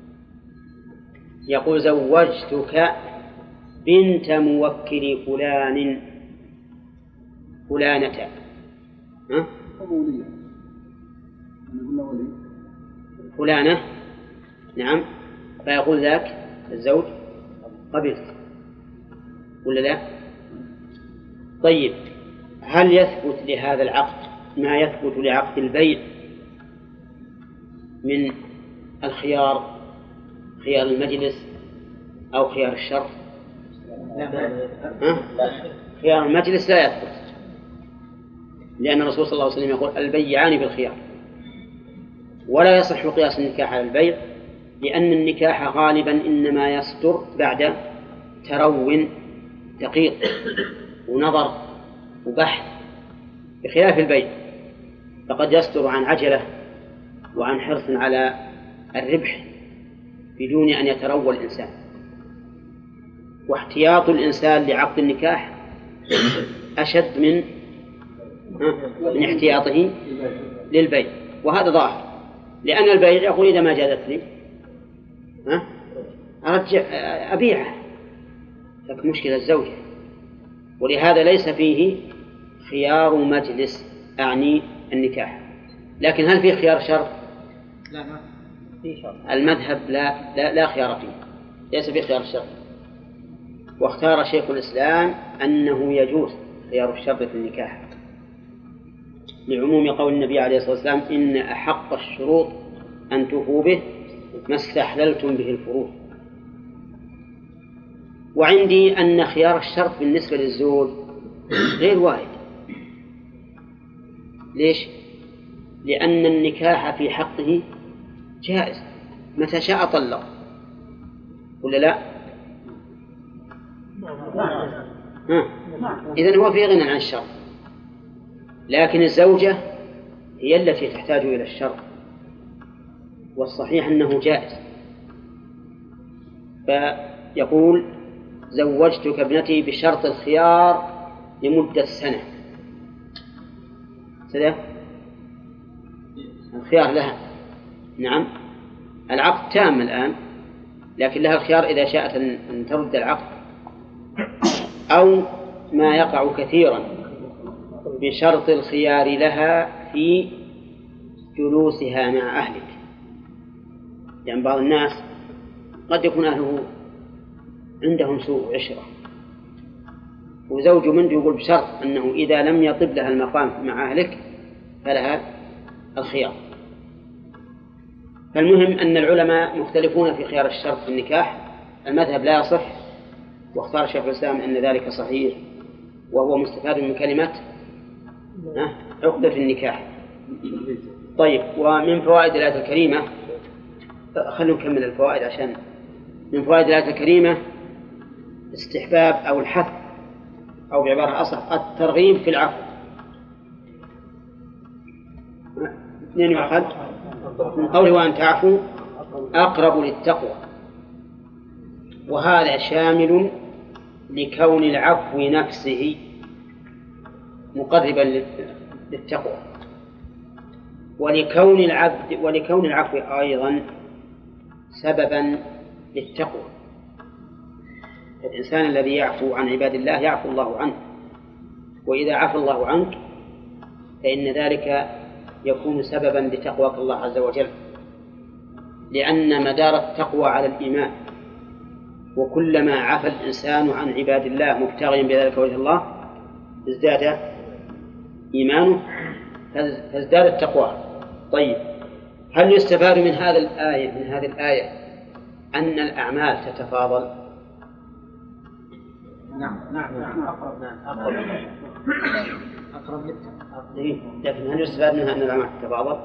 يقول زوجتك بنت موكل فلان فلانة. فلانة، نعم. فيقول ذاك الزوج قبلت ولا لا؟ طيب هل يثبت لهذا العقد ما يثبت لعقد البيع من الخيار، خيار المجلس أو خيار الشرط؟ خيار المجلس لا يثبت، لأن الرسول صلى الله عليه وسلم يقول البيعان بالخيار. ولا يصح قياس النكاح على البيع، لأن النكاح غالبا إنما يصدر بعد ترو دقيق ونظر وبحث، بخلاف البيع فقد يصدر عن عجلة وعن حرص على الربح بدون أن يتروى الإنسان. واحتياط الإنسان لعقد النكاح أشد من احتياطه للبيع، وهذا ظاهر، لأن البيع يقول إذا ما جازت لي أرجع أبيعها، لك مشكلة الزوجة. ولهذا ليس فيه خيار مجلس أعني النكاح. لكن هل فيه خيار شرط؟ لا، ما في شرط. المذهب لا خيار فيه، ليس فيه خيار الشرط. واختار شيخ الإسلام أنه يجوز خيار الشرط في النكاح لعموم قول النبي عليه الصلاة والسلام إن أحق الشروط أن توفوا به ما استحللتم به الفروض. وعندي أن خيار الشرط بالنسبة للزوج غير وارد. ليش؟ لأن النكاح في حقه جائز، متى شاء طلق ولا لا؟ إذن هو في غنى عن الشرط، لكن الزوجة هي التي تحتاج إلى الشرط، والصحيح أنه جائز. فيقول زوجتك ابنتي بشرط الخيار لمدة سنة. سنة الخيار لها، نعم. العقد تام الآن، لكن لها الخيار إذا شاءت أن ترد العقد، أو ما يقع كثيرا بشرط الخيار لها في جلوسها مع أهلك. يعني بعض الناس قد يكون أهله عندهم سوء عشرة، وزوج منه يقول بشرط أنه إذا لم يطب لها المقام مع أهلك فلها الخيار. فالمهم أن العلماء مختلفون في خيار الشرط في النكاح. المذهب لا يصح، واختار شيخ الإسلام أن ذلك صحيح، وهو مستفاد من كلمة عقدة النكاح. طيب، ومن فوائد الآية الكريمة، خلوا نكمل الفوائد عشان من فوائد الآية الكريمة استحباب أو الحث، أو بعبارة أصح الترغيب في العفو. اثنين يؤخذ من قوله وأن تعفوا أقرب للتقوى، وهذا شامل لكون العفو نفسه مقربا للتقوى، ولكون العفو أيضا سببا للتقوى. الإنسان الذي يعفو عن عباد الله يعفو الله عنه، وإذا عفى الله عنك فإن ذلك يكون سببا لتقواك الله عز وجل، لأن مدار التقوى على الإيمان، وكلما عفى الإنسان عن عباد الله مبتغيا بذلك وجه الله ازداد إيمانه فازداد التقوى. طيب، هل يستفاد من هذه الآية أن الأعمال تتفاضل؟ نعم أقرب إيه؟ لكن هل يستفاد منها أن الأعمال تتفاضل؟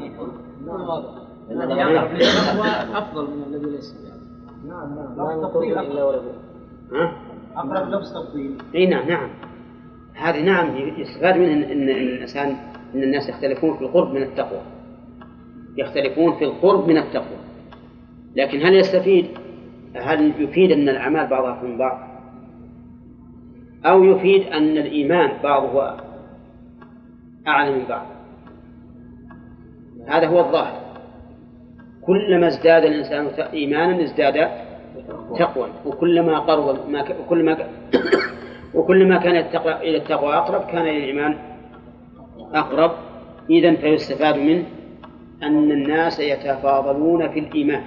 الذي يقرب للتقوى أفضل من الذي ليس نعم لا تفضيل إلا ولا أقرب لفظ تفضيل. إيه نعم هذه نعم يستفاد منها إن الناس يختلفون في القرب من التقوى، يختلفون في القرب من التقوى. لكن هل يفيد أن الأعمال بعضها من بعض، أو يفيد أن الإيمان بعضه أعلى من بعض؟ هذا هو الظاهر. كلما ازداد الإنسان إيمانا ازداد تقوى، وكلما كان إلى التقوى أقرب كان للإيمان أقرب. إذن فيستفاد منه أن الناس يتفاضلون في الإيمان،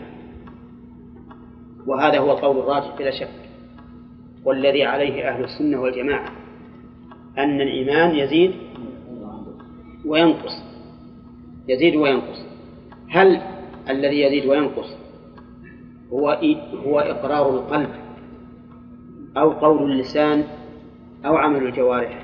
وهذا هو القول الراجح بلا شك، والذي عليه أهل السنة والجماعة، أن الإيمان يزيد وينقص. هل الذي يزيد وينقص هو إقرار القلب أو قول اللسان أو عمل الجوارح؟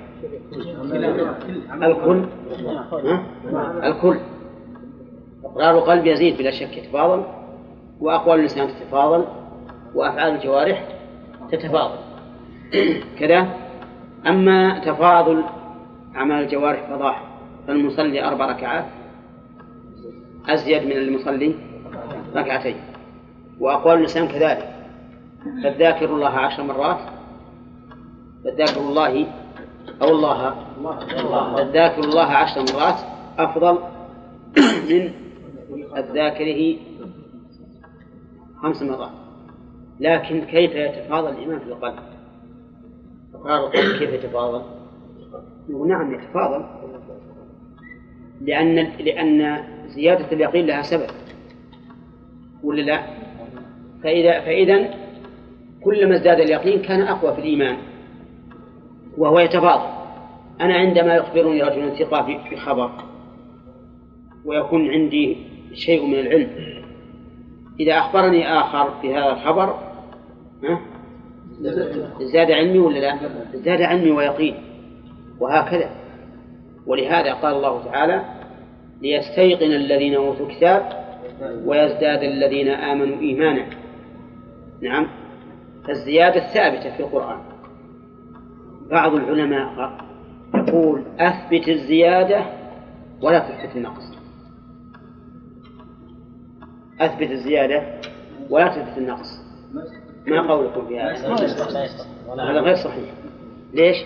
الكل. إقرار القلب يزيد بلا شك، يتفاضل، وأقوال اللسان تتفاضل، وأفعال الجوارح تتفاضل كذا. أما تفاضل أعمال الجوارح فالمصلي 4 ركعات أزيد من المصلي 2 ركعات، وأقوال اللسان كذلك. فالذاكر الله 10 مرات، فالذاكر الله 10 مرات أفضل من الذاكره 5 مرات. لكن كيف يتفاضل الإيمان في القلب؟ إقرار القلب كيف يتفاضل؟ نعم يتفاضل، لأن زيادة اليقين لها سبب، ولا لا؟ فإذا كلما ازداد اليقين كان أقوى في الإيمان، وهو يتفاضل. أنا عندما يخبرني رجل ثقة في خبر ويكون عندي شيء من العلم، إذا أخبرني آخر في هذا الخبر زاد علمي ولا لا؟ زاد علمي ويقين، وهكذا. ولهذا قال الله تعالى: ليستيقن الذين أوتوا الكتاب ويزداد الذين آمنوا إيمانا. نعم، الزيادة ثابتة في القرآن. بعض العلماء يقول: أثبت الزيادة ولا تثبت النقص. أثبت الزيادة ولا تثبت النقص. ما قولكم في هذا؟ هذا غير صحيح. ليش؟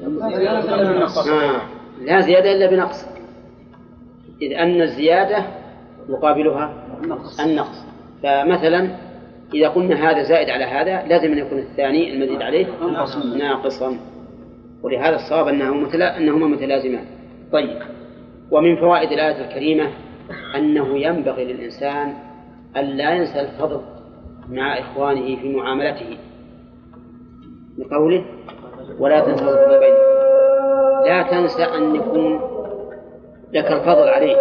لا زيادة إلا بنقص، إذ أن الزيادة مقابلها النقص. فمثلا إذا قلنا هذا زائد على هذا، لازم أن يكون الثاني المزيد عليه ناقصا، ولهذا الصواب أنهما متلازمان. طيب، ومن فوائد الآية الكريمة أنه ينبغي للإنسان أن لا ينسى الفضل مع إخوانه في معاملته، بقوله: ولا تنسى الفضل بينكم. لا تنسى أن يكون لك الفضل عليه.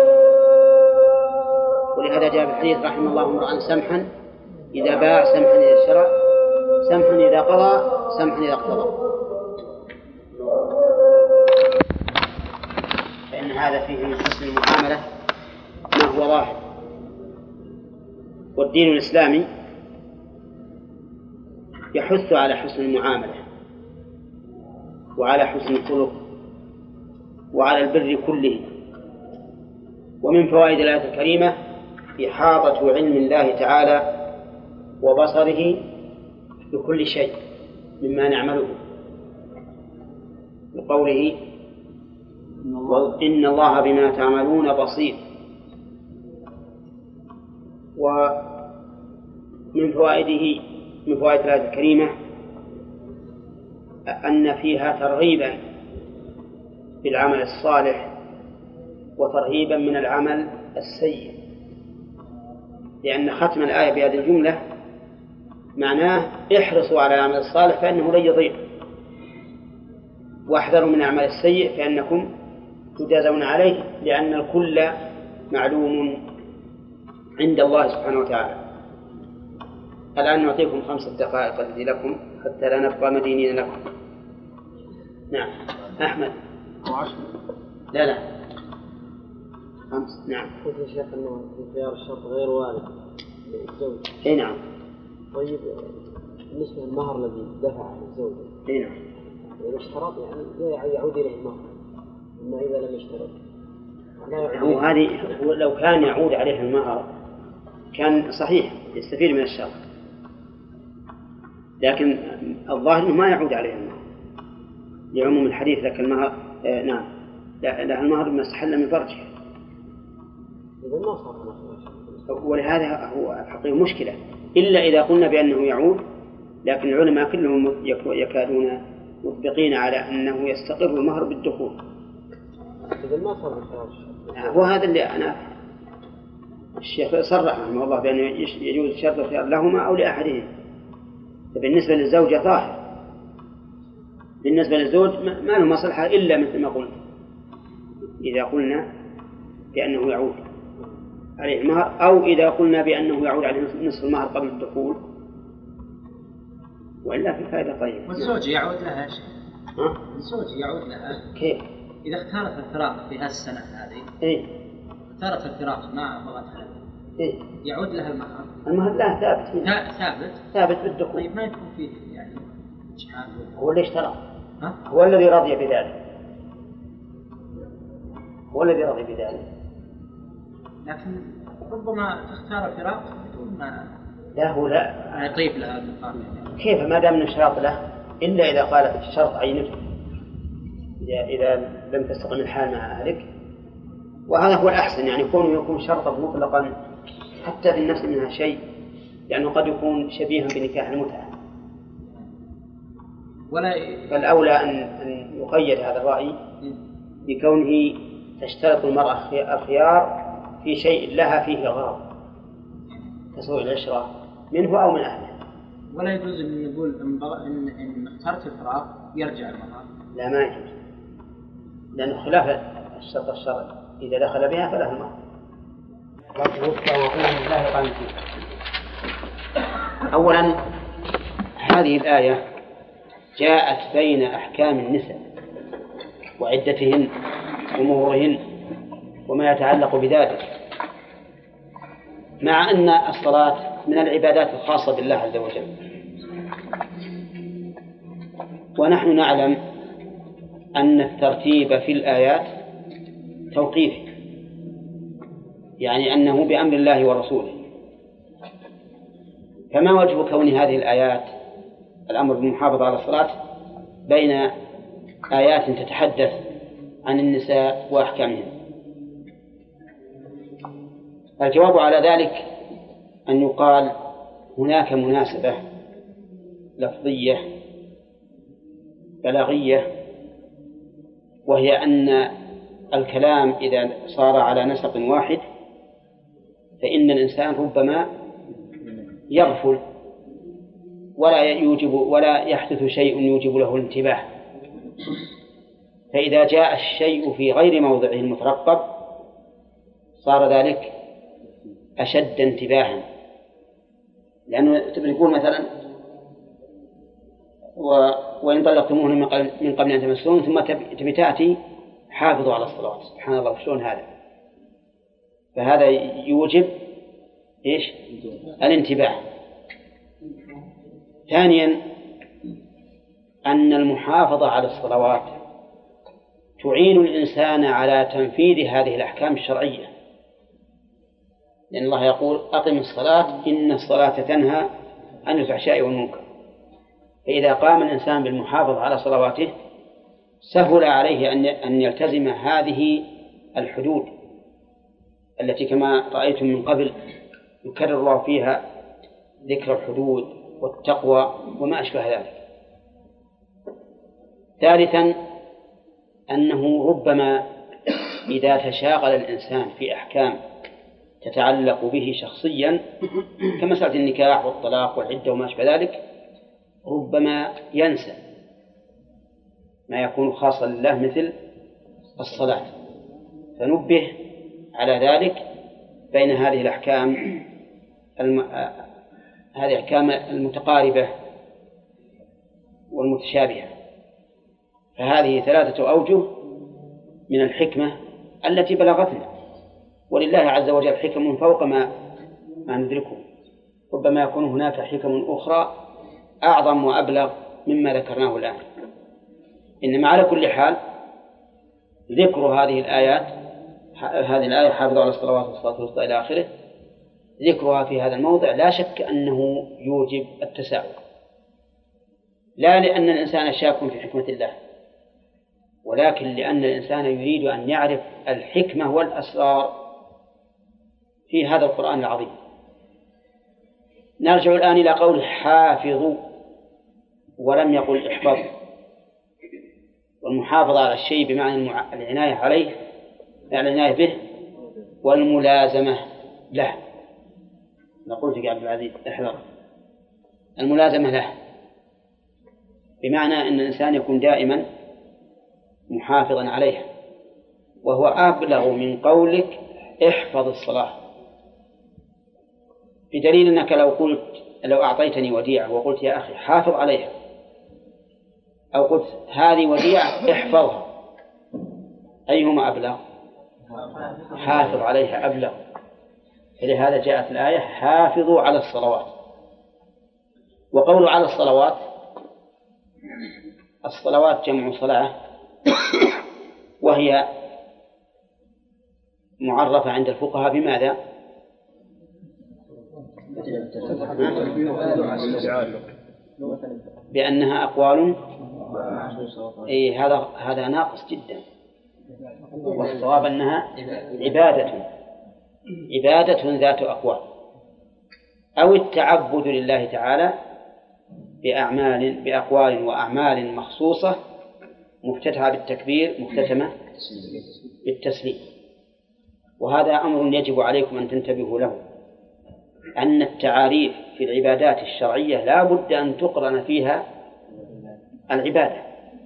ولهذا جاء بالحديث: رحم الله امرأ سمحا إذا باع، سمحا إذا اشترى، سمحا إذا قضى، سمحا إذا اقتضى. فإن هذا فيه من حسن المعاملة ما هو ظاهر. والدين الإسلامي يحث على حسن المعاملة وعلى حسن الخلق وعلى البر كله. ومن فوائد الآية الكريمة إحاطة علم الله تعالى وبصره بكل شيء مما نعمله، بقوله: إن الله بما تعملون بصير. ومن فوائد الآية الكريمة أن فيها ترغيبا بالعمل الصالح وترهيبا من العمل السيء، لأن ختم الآية بهذه الجملة معناه: احرصوا على العمل الصالح فإنه لن يضيع، واحذروا من العمل السيء فإنكم تجازون عليه، لأن الكل معلوم عند الله سبحانه وتعالى. الآن نعطيكم 5 دقائق التي لكم حتى لا نبقى مدينين لكم. نعم أحمد. لا 5. نعم. قلت يا شيخ أنه في خيار الشرط غير وارد للزوج. أي نعم. طيب بالنسبة للمهر الذي دفع الزوج. أي نعم. إذا اشترط يعني يعود إليه المهر، أما إذا لم يشترط هو هذه لو كان يعود عليه المهر كان صحيح يستفيد من الشرط، لكن الظاهر أنه ما يعود عليه المهر لعموم الحديث. لك المهر نعم لا المهر ما استحل من فرجه. إذا ما صار مهر. ولهذا هو الحقيقة مشكلة، إلا إذا قلنا بأنه يعود، لكن العلماء كلهم يكادون مطبقين على أنه يستقر المهر بالدخول. إذا ما صار مهر. هو هذا اللي أنا الشيخ صرح رحمه الله بأنه يجوز شرط الخيار لهما أو لأحدهم. بالنسبة للزوجة ظاهر، بالنسبة للزوج ما له مصلحة إلا مثل ما قلنا إذا قلنا بأنه يعود عليه المهر، أو إذا قلنا بأنه يعود عليه نصف المهر قبل الدخول، وإلا في فائدة طيبة. والزوج يعود لها يا شيخ. الزوج يعود لها كيف؟ إذا اختارت الفراق في هالسنة هذه. إيه؟ اختارت الفراق ما بغتها. إيه؟ يعود لها المهر. المهر لا ثابت. ثابت بالدخول. طيب ما يكون فيه يعني إجحاف. هو اللي اشترى. هو الذي رضي بذلك. لكن ربما تختار الفراق بدون ما لا هو لا يطيب لها المقام. كيف ما دام نشرط له إلا إذا قالت الشرط عينته، إذا لم تستقم الحال مع أهلك، وهذا هو الأحسن. يعني يكون شرطا مطلقا حتى في النفس منها شيء، لأنه قد يكون شبيها بنكاح المتعة. فالأولى أن يقيد هذا الرأي بكونه تشترط المرأة الخيار في شيء لها فيه غرض كسوء العشرة منه أو من أهله. ولا يجوز أن يقول إن اخترت الفراق يرجع المهر. لا ما يجوز، لأنه خلاف الشرط الشرعي، إذا دخل بها فله المهر. أولا هذه الآية جاءت بين أحكام النساء وعدتهن ومهورهن وما يتعلق بذلك، مع أن الصلاة من العبادات الخاصة بالله عز وجل، ونحن نعلم أن الترتيب في الآيات توقيفي، يعني أنه بأمر الله ورسوله. فما وجه كون هذه الآيات الأمر بالمحافظة على الصلاة بين آيات تتحدث عن النساء وأحكامهن؟ الجواب على ذلك أن يقال هناك مناسبة لفظية بلاغية، وهي أن الكلام إذا صار على نسق واحد فإن الإنسان ربما يغفل ولا يحدث شيء يوجب له الانتباه، فإذا جاء الشيء في غير موضعه المترقب صار ذلك أشد انتباها. لأنه تقول مثلا وإن طلقتموهن من قبل أن تمسوهن ثم تبي تأتي حافظوا على الصلوات. سبحان الله، شلون هذا؟ فهذا يوجب إيش؟ الانتباه. ثانيا أن المحافظة على الصلوات تعين الإنسان على تنفيذ هذه الأحكام الشرعية، لأن الله يقول أقم الصلاة إن الصلاة تنهى عن الفحشاء والمنكر. فإذا قام الإنسان بالمحافظة على صلواته سهل عليه أن يلتزم هذه الحدود التي كما رأيتم من قبل يكرر الله فيها ذكر الحدود والتقوى وما أشبه ذلك. ثالثا أنه ربما إذا تشاغل الإنسان في أحكام تتعلق به شخصيا كمسألة النكاح والطلاق والعدة وما أشبه ذلك ربما ينسى ما يكون خاصا لله مثل الصلاة. فنبه على ذلك بين هذه الأحكام هذه الأحكام المتقاربة والمتشابهة. فهذه 3 أوجه من الحكمة التي بلغتنا، ولله عز وجل حكم فوق ما ندركه، ربما يكون هناك حكم أخرى أعظم وأبلغ مما ذكرناه الآن. إنما على كل حال ذكر هذه الآيات، هذه الآية حافظوا على الصلوات والصلاة الوسطى إلى آخره، ذكرها في هذا الموضع لا شك أنه يوجب التساؤل، لا لأن الإنسان شاك في حكمة الله، ولكن لأن الإنسان يريد أن يعرف الحكمة والأسرار في هذا القرآن العظيم. نرجع الآن إلى قول حافظوا، ولم يقل احفظ، والمحافظة على الشيء بمعنى العناية عليه، يعني العناية به والملازمة له. نقول في عبد العزيز احذر، الملازمة له بمعنى أن الإنسان يكون دائما محافظا عليها، وهو أبلغ من قولك احفظ الصلاة، بدليل أنك لو أعطيتني وديعة وقلت يا أخي حافظ عليها، أو قلت هذه وديعة احفظها، أيهما أبلغ؟ حافظ عليها أبلغ. فلهذا جاءت الآية حافظوا على الصلوات. وقول على الصلوات، الصلوات جمع صلاة، وهي معرفة عند الفقهاء بماذا؟ بأنها أقوال. هذا ناقص جدا، والصواب أنها عبادة ذات أقوال، أو التعبد لله تعالى بأقوال وأعمال مخصوصة مفتتحة بالتكبير مختتمة بالتسليم. وهذا أمر يجب عليكم أن تنتبهوا له، أن التعاريف في العبادات الشرعية لا بد أن تقرن فيها العبادة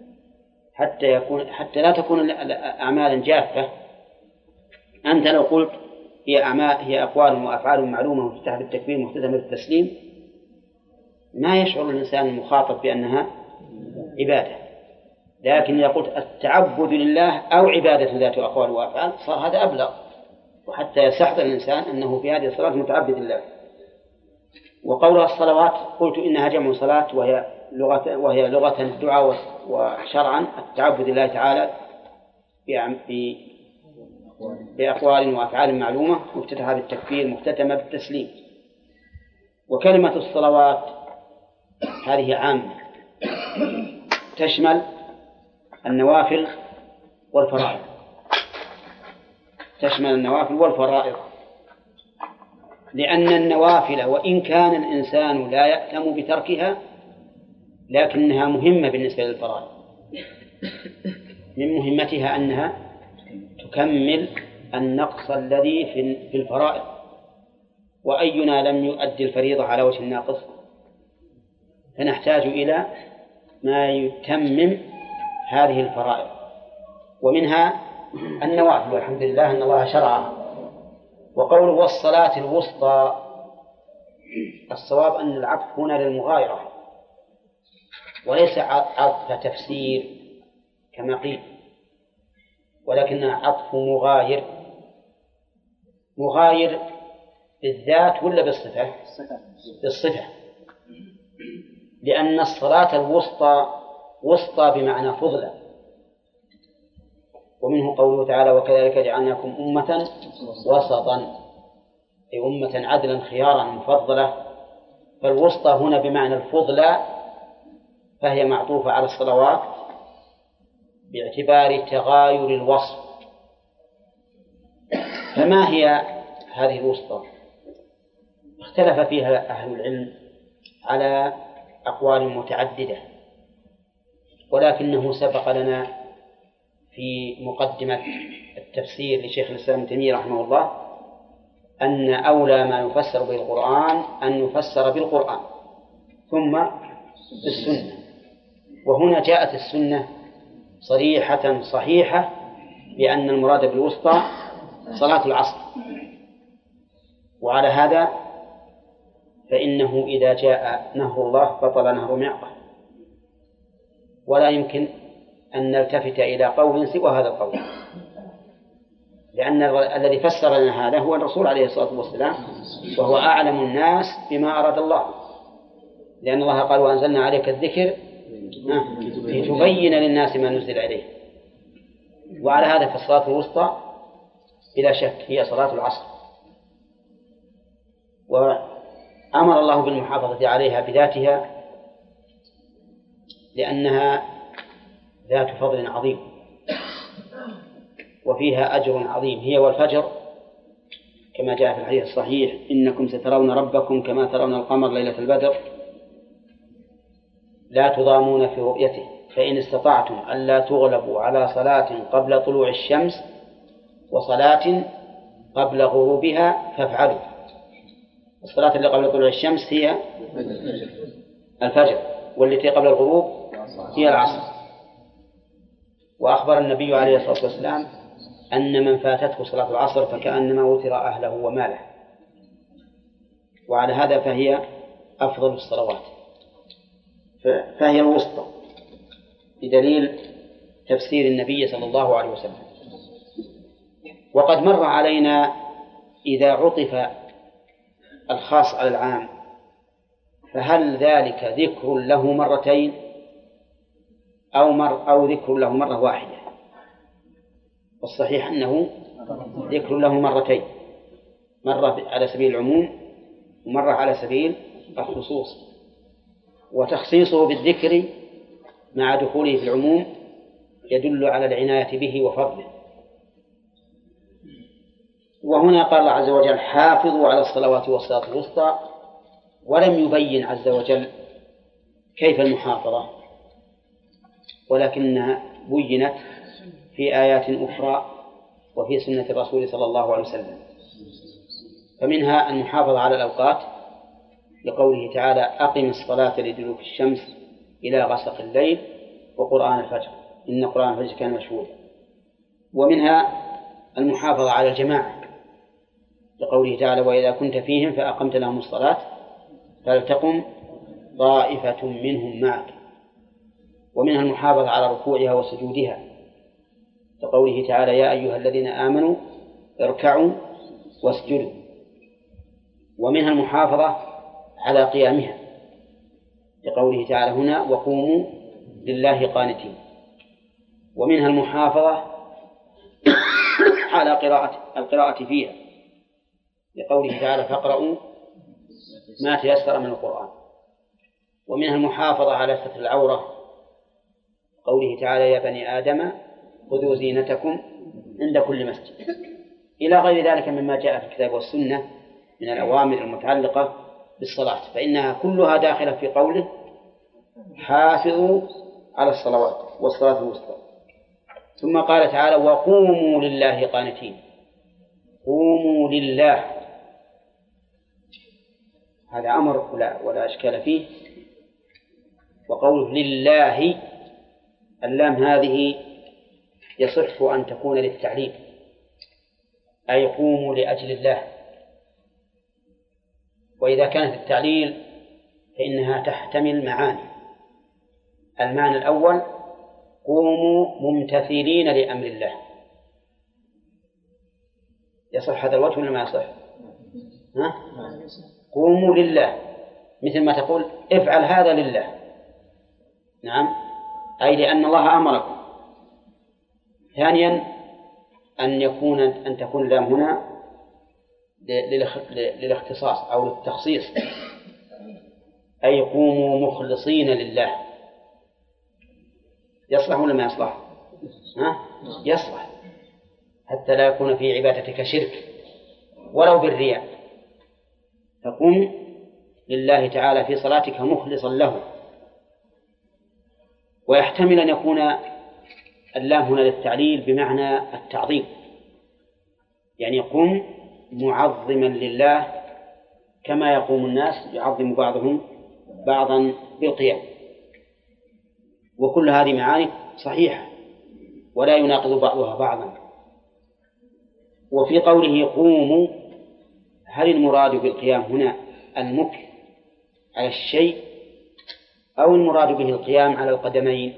حتى لا تكون أعمالا جافة. أنت لو قلت هي أقوال وأفعال معلومة مفتتحة بالتكبير مختتمة بالتسليم، ما يشعر الإنسان المخاطب بأنها عبادة. لكن إذا قلت التعبد لله أو عبادة ذات أقوال وأفعال صار هذا أبلغ، وحتى يستحضر الإنسان أنه في هذه الصلاة متعبد لله. وقولها الصلوات قلت إنها جمع صلاة، وهي لغة الدعاء، وشرعا التعبد لله تعالى بأقوال وأفعال معلومة مفتتحة بالتكبير مختتمة بالتسليم. وكلمة الصلوات هذه عامة، تشمل النوافل والفرائض، لأن النوافل وإن كان الإنسان لا يأثم بتركها لكنها مهمة بالنسبة للفرائض. من مهمتها أنها تكمل النقص الذي في الفرائض، وأينا لم يؤدي الفريضة على وجه الناقص، فنحتاج إلى ما يتمم هذه الفرائض، ومنها النوافل، والحمد لله أن الله شرعها. وقوله والصلاة الوسطى، الصواب أن العطف هنا للمغايرة وليس عطف تفسير كما قيل، ولكنها عطف مغاير بالذات ولا بالصفة؟ بالصفة، لأن الصلاة الوسطى وسطى بمعنى فضلة. ومنه قوله تعالى وكذلك جعلناكم أمة وسطا، أي أمة عدلا خيارا مفضلة. فالوسطى هنا بمعنى الفضلة، فهي معطوفة على الصلوات باعتبار تغاير الوصف. فما هي هذه الوسطى؟ اختلف فيها أهل العلم على أقوال متعددة، ولكنه سبق لنا في مقدمة التفسير لشيخ الإسلام ابن تيمية رحمه الله أن أولى ما يفسر به القرآن أن يفسر بالقرآن ثم بالسنة. وهنا جاءت السنة صريحة صحيحة بأن المراد بالوسطى صلاة العصر. وعلى هذا فإنه إذا جاء نهر الله بطل نهر معقل، ولا يمكن أن نلتفت إلى قول سوى هذا القول، لأن الذي فسر لنا هذا هو الرسول عليه الصلاة والسلام، وهو أعلم الناس بما أراد الله، لأن الله قال وأنزلنا عليك الذكر لتبين للناس ما نزل إليه. وعلى هذا فالصلاة الوسطى بلا شك هي صلاة العصر، وأمر الله بالمحافظة عليها بذاتها لأنها ذات فضل عظيم وفيها أجر عظيم، هي والفجر كما جاء في الحديث الصحيح إنكم سترون ربكم كما ترون القمر ليلة البدر لا تضامون في رؤيته فإن استطعتم ألا تغلبوا على صلاة قبل طلوع الشمس وصلاة قبل غروبها فافعلوا. الصلاة اللي قبل طلوع الشمس هي الفجر، والتي قبل الغروب هي العصر. وأخبر النبي عليه الصلاة والسلام أن من فاتته صلاة العصر فكأنما وتر أهله وماله، وعلى هذا فهي أفضل الصلوات، فهي الوسطى بدليل تفسير النبي صلى الله عليه وسلم. وقد مر علينا إذا عطف الخاص على العام فهل ذلك ذكر له مرتين أو ذكر له مرة واحدة؟ والصحيح أنه ذكر له مرتين، مرة على سبيل العموم ومرة على سبيل الخصوص. وتخصيصه بالذكر مع دخوله في العموم يدل على العناية به وفضله. وهنا قال الله عز وجل حافظوا على الصلوات والصلاة الوسطى، ولم يبين عز وجل كيف المحافظة، ولكنها بينت في آيات أخرى وفي سنة الرسول صلى الله عليه وسلم. فمنها المحافظة على الأوقات لقوله تعالى أقم الصلاة لدلوك الشمس إلى غسق الليل وقرآن الفجر إن قرآن الفجر كان مشهودا. ومنها المحافظة على الجماعة لقوله تعالى وإذا كنت فيهم فأقمت لهم الصلاة فلتقم طائفة منهم معك. ومنها المحافظة على ركوعها وسجودها لقوله تعالى يا أيها الذين آمنوا اركعوا واسجدوا. ومنها المحافظة على قيامها لقوله تعالى هنا وقوموا لله قانتين. ومنها المحافظة على القراءة فيها لقوله تعالى فاقرؤوا ما تيسر من القرآن. ومنها المحافظة على ستر العورة قوله تعالى يا بني آدم خذوا زينتكم عند كل مسجد، إلى غير ذلك مما جاء في الكتاب والسنة من الأوامر المتعلقة بالصلاة، فإنها كلها داخلة في قوله حافظوا على الصلوات والصلاة الوسطى. ثم قال تعالى وقوموا لله قانتين. قوموا لله هذا أمر ولا أشكال فيه. وقوله لله اللام هذه يصح أن تكون للتعليم أي قوموا لأجل الله. وإذا كانت التعليل فإنها تحتمل معاني. المعنى الأول قوموا ممتثلين لأمر الله. يصح هذا الوجه ولا ما يصح؟ قوموا لله مثل ما تقول افعل هذا لله. نعم أي لأن الله أمركم. ثانيا أن تكون اللام هنا للاختصاص أو للتخصيص أي قوموا مخلصين لله. يصلح ولا ما يصلح؟ يصلح حتى لا يكون في عبادتك شرك ولو بالرياء. فقم لله تعالى في صلاتك مخلصا له. ويحتمل أن يكون اللام هنا للتعليل بمعنى التعظيم، يعني قم معظما لله كما يقوم الناس يعظم بعضهم بعضا بالقيام. وكل هذه معاني صحيحة ولا يناقض بعضها بعضا، وفي قوله قوموا، هل المراد بالقيام هنا المكث على الشيء أو المراد به القيام على القدمين؟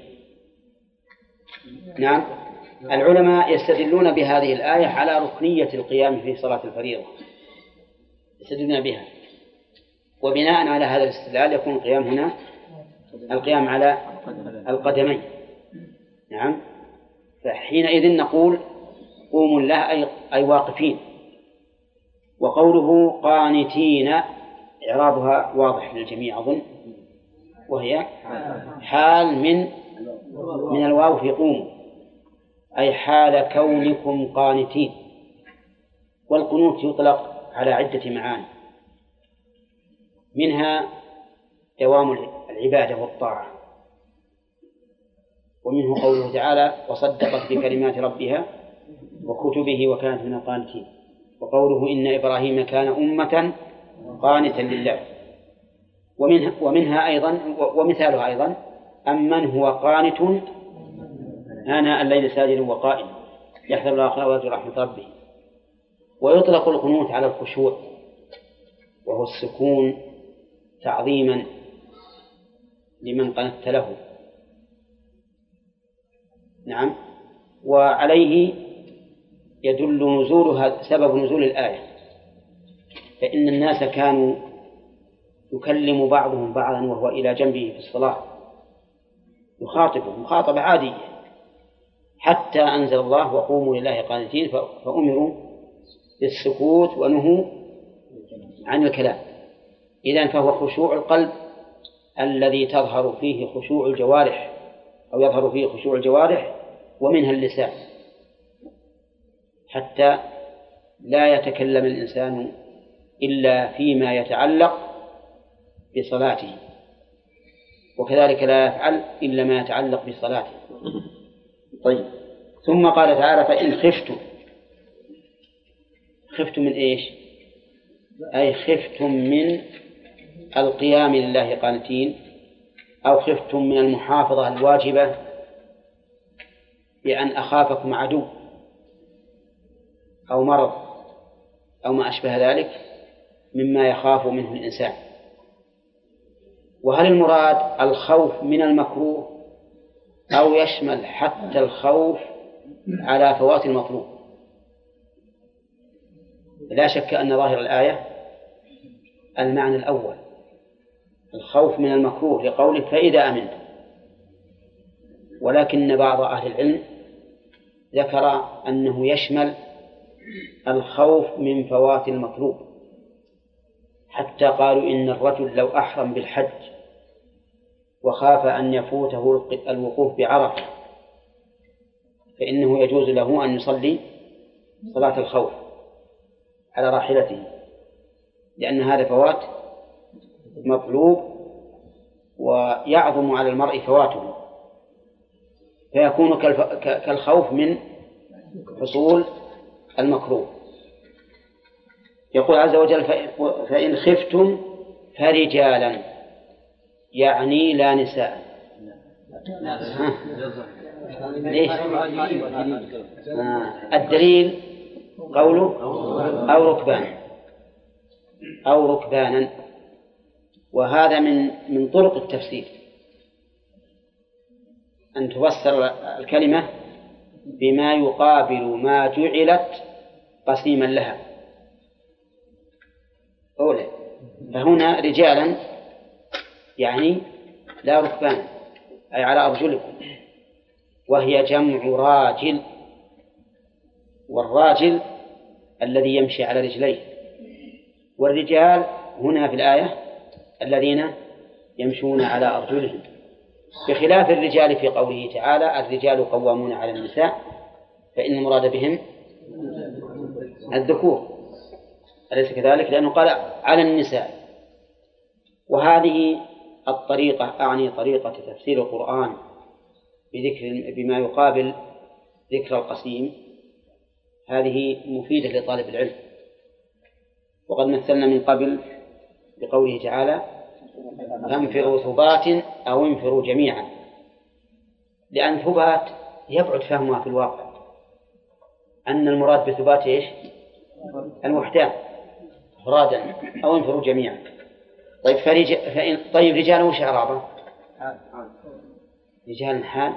نعم، العلماء يستدلون بهذه الآية على ركنية القيام في صلاة الفريضة، يستدلون بها، وبناء على هذا الاستدلال يكون القيام هنا القيام على القدمين. نعم، فحينئذ نقول قوموا الله أي واقفين. وقوله قانتين إعرابها واضح للجميع أظن، وهي حال من الواو في قوموا، أي حال كونكم قانتين. والقنوت يطلق على عدة معاني، منها دوام العبادة والطاعة، ومنه قوله تعالى وصدقت بكلمات ربها وكتبه وكانت من القانتين، وقوله إن إبراهيم كان أمة قانتا لله. ومنها أيضا ومثالها أيضا أمن هو قانت آناء الليل ساجدا وقائما يحذر الآخرة ويرجو رحمة ربه. ويطلق القنوت على الخشوع، وهو السكون تعظيما لمن قنت له. نعم، وعليه يدل سبب نزول الآية، فإن الناس كانوا يكلم بعضهم بعضا وهو إلى جنبه في الصلاة، يخاطبه مخاطبة عادية، حتى أنزل الله وقوموا لله قانتين، فأمروا بالسكوت ونهوا عن الكلام. إذن فهو خشوع القلب الذي تظهر فيه خشوع الجوارح، أو يظهر فيه خشوع الجوارح ومنها اللسان، حتى لا يتكلم الإنسان إلا فيما يتعلق بصلاته، وكذلك لا يفعل إلا ما يتعلق بصلاته. طيب، ثم قال تعالى فإن خفتم من إيش؟ أي خفتم من القيام لله قانتين، أو خفتم من المحافظة الواجبة بأن أخافكم عدو أو مرض أو ما أشبه ذلك مما يخاف منه الإنسان. وهل المراد الخوف من المكروه أو يشمل حتى الخوف على فوات المطلوب؟ لا شك أن ظاهر الآية المعنى الأول، الخوف من المكروه لقوله فإذا أمنت، ولكن بعض أهل العلم ذكر أنه يشمل الخوف من فوات المطلوب، حتى قالوا إن الرجل لو أحرم بالحج وخاف أن يفوته الوقوف بعرفة فإنه يجوز له أن يصلي صلاة الخوف على راحلته، لأن هذا فوات مطلوب ويعظم على المرء فواته، فيكون كالخوف من حصول المكروه. يقول عز وجل فإن خفتم فرجالا، يعني لا نساء. ليش؟ الدليل قوله أو ركبانا، وهذا من طرق التفسير أن تفسر الكلمة بما يقابل ما جعلت قسيما لها. أولا، فهنا رجالا يعني لا ركبان، أي على أرجلكم، وهي جمع راجل، والراجل الذي يمشي على رجليه، والرجال هنا في الآية الذين يمشون على أرجلهم، بخلاف الرجال في قوله تعالى الرجال قوامون على النساء، فإن المراد بهم الذكور، أليس كذلك؟ لأنه قال على النساء. وهذه الطريقة أعني طريقة تفسير القرآن بما يقابل ذكر القسيم، هذه مفيدة لطالب العلم. وقد مثلنا من قبل بقوله تعالى انفروا ثبات أو انفروا جميعا، لأن ثبات يبعد فهمها في الواقع، أن المراد بثبات إيش؟ الوحدان أفرادا أو انفروا جميعا. طيب طيب رجال وش إعرابه؟ رجال حال.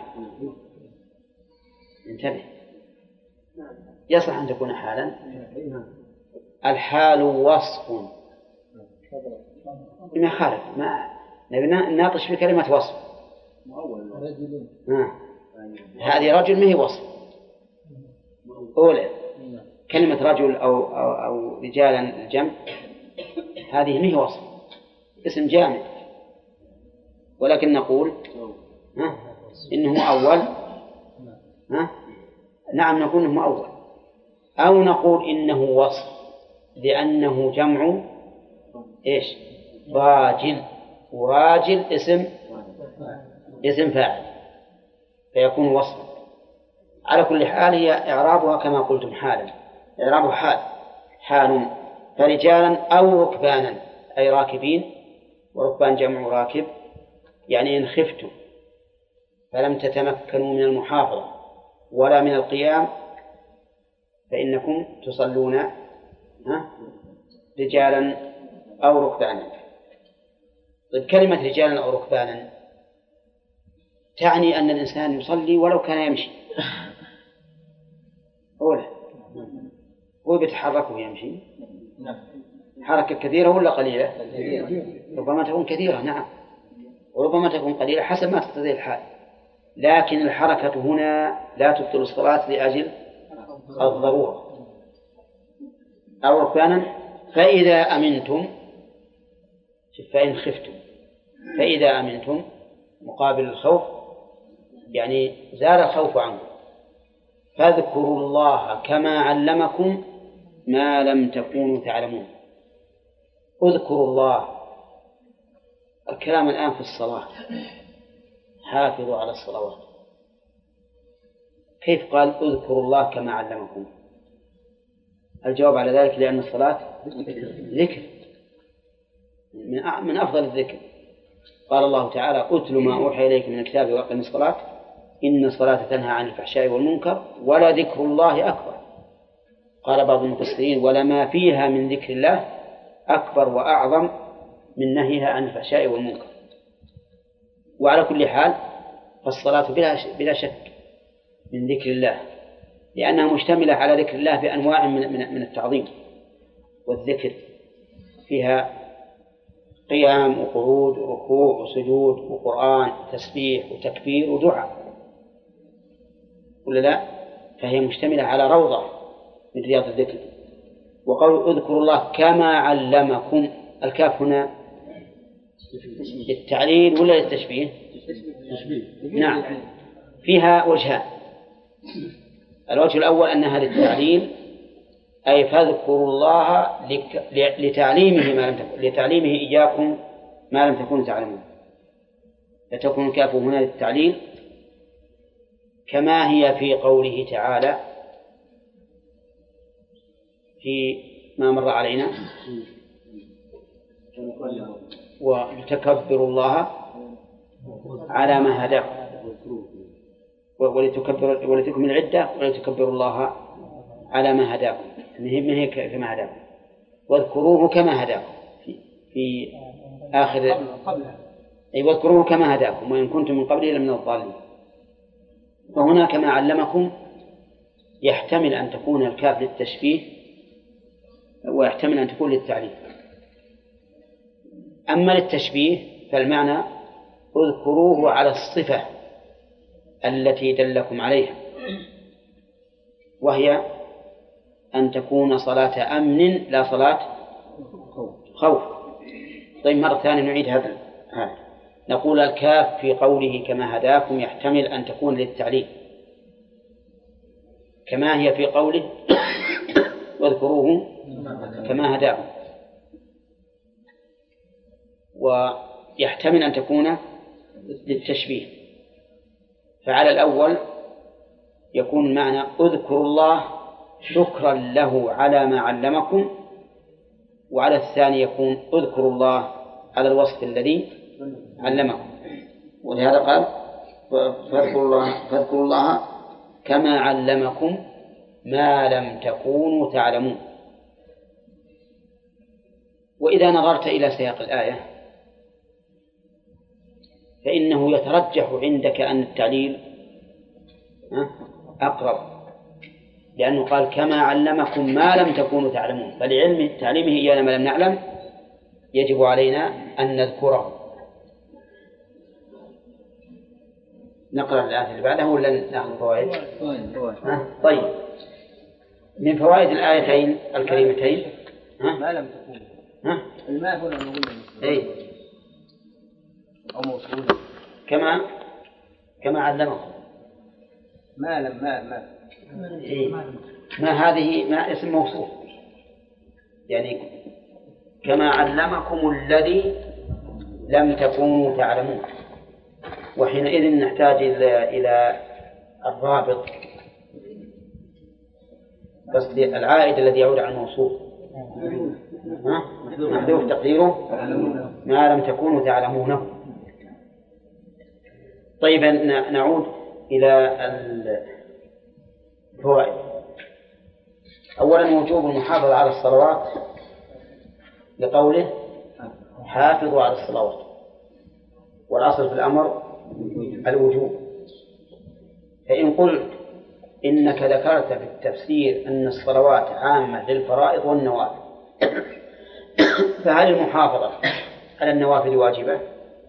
انتبه، يصح أن تكون حالا. الحال وصف ما خالف، ما نناقش في كلمة وصف. هذه رجل ما هي وصف. أولى كلمة رجل أو رجالا الجمع هذه ما هي وصف، اسم جامع، ولكن نقول إنه أول. نعم نقول إنه أول، أو نقول إنه وصف لأنه جمع إيش؟ راجل، وراجل اسم فاعل فيكون وصفا. على كل حال هي إعرابها كما قلتم حالا، إعراب حال فرجالا أو ركبانا أي راكبين، وركبان جمع راكب، يعني إن خفتم فلم تتمكنوا من المحافظة ولا من القيام فإنكم تصلون رجالا أو ركبانا. طيب كلمة رجالا أو ركبانا تعني أن الإنسان يصلي ولو كان يمشي. هو بيتحرك ويمشي حركة كثيرة ولا قليلة؟ ربما تكون كثيرة نعم، وربما تكون قليلة حسب ما تقتضي الحال، لكن الحركة هنا لا تبطل الصلاة لأجل الضرورة. أو ركبانا فإذا أمنتم، فإن خفتم، فإذا أمنتم مقابل الخوف يعني زال الخوف عنكم، فاذكروا الله كما علمكم ما لم تكونوا تعلمون. اذكروا الله، الكلام الآن في الصلاة، حافظوا على الصلوات. كيف قال اذكروا الله كما علمكم؟ الجواب على ذلك لأن الصلاة ذكر من أفضل الذكر. قال الله تعالى أتل ما أوحي إليك من الكتاب وأقم الصلاة إن الصلاة تنهى عن الفحشاء والمنكر ولذكر الله أكبر. قال بعض المفسرين ولما فيها من ذكر الله أكبر وأعظم من نهيها عن الفحشاء والمنكر. وعلى كل حال فالصلاة بلا شك من ذكر الله، لأنها مشتملة على ذكر الله بأنواع من التعظيم والذكر، فيها قيام وقعود وركوع وسجود وقرآن تسبيح وتكبير ودعاء، ولا لا؟ فهي مشتملة على روضة من رياض الذكر. وقول اذكروا الله كما علمكم، الكاف هنا للتعليل ولا للتشبيه؟ نعم، فيها وجهان. الوجه الأول أنها للتعليل، أي فاذكروا الله لتعليمه إياكم ما لم تكونوا تعلمون، فتكون الكاف هنا للتعليل كما هي في قوله تعالى في ما مر علينا ولتكبروا الله على ما هداكم ولتكملوا العدة ولتكبروا الله على ما هداكم، ما هي كما هداكم، واذكروه كما هداكم في آخر أي واذكروه كما هداكم وإن كنتم من قبله لمن الضالين. فهنا كما علمكم يحتمل أن تكون الكاف للتشبيه ويحتمل أن تكون للتعليم. أما للتشبيه فالمعنى اذكروه على الصفة التي دلكم عليها، وهي أن تكون صلاة أمن لا صلاة خوف. طيب مرة ثانية نعيد هذا. نقول الكاف في قوله كما هداكم يحتمل أن تكون للتعليم كما هي في قوله واذكروه كما هداكم، ويحتمل أن تكون للتشبيه. فعلى الأول يكون المعنى اذكروا الله شكرا له على ما علمكم، وعلى الثاني يكون اذكروا الله على الوصف الذي علمكم. ولهذا قال فاذكروا الله كما علمكم ما لم تكونوا تعلمون. وإذا نظرت إلى سياق الآية فإنه يترجح عندك أن التعليل أقرب، لأنه قال كما علمكم ما لم تكونوا تعلمون، فلعلم تعليمه إيانا ما لم نعلم يجب علينا أن نذكره. نقرأ الآية اللي بعدها ولا نأخذ فوائد؟ طيب، من فوائد الآيتين الكريمتين ما لم تكون الماء هنا نقول أي أو موصول كما علمكم ما لم ما هذه ما اسم موصول، يعني كما علمكم الذي لم تكونوا تعلمون، وحينئذ نحتاج إلى الرابط، قصدي العائد الذي يعود على الموصول محذوف تقديره ما لم تكونوا تعلمونه. طيب نعود إلى الفوائد. أولا وجوب المحافظة على الصلوات لقوله حافظوا على الصلوات، والأصل في الأمر الوجوب. فإن قلت إنك ذكرت في التفسير أن الصلوات عامة للفرائض والنوافل، فهل المحافظة على النوافل واجبة؟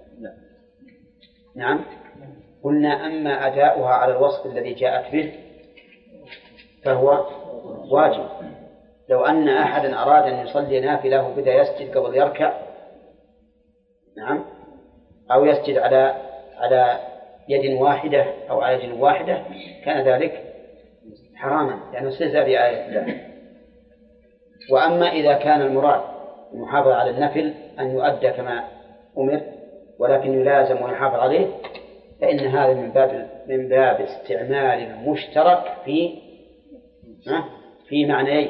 نعم. قلنا أما أداؤها على الوصف الذي جاءت به فهو واجب. لو أن أحدا أراد أن يصلي نافلة وبدأ يسجد قبل يركع، نعم، أو يسجد على يد واحدة أو على يد واحدة، كان ذلك حراما لأنه استهزأ بآية الله. وأما إذا كان المراد المحافظة على النفل أن يؤدى كما أمر ولكن يلازم ويحافظ عليه، فإن هذا من باب استعمال المشترك في معنيين.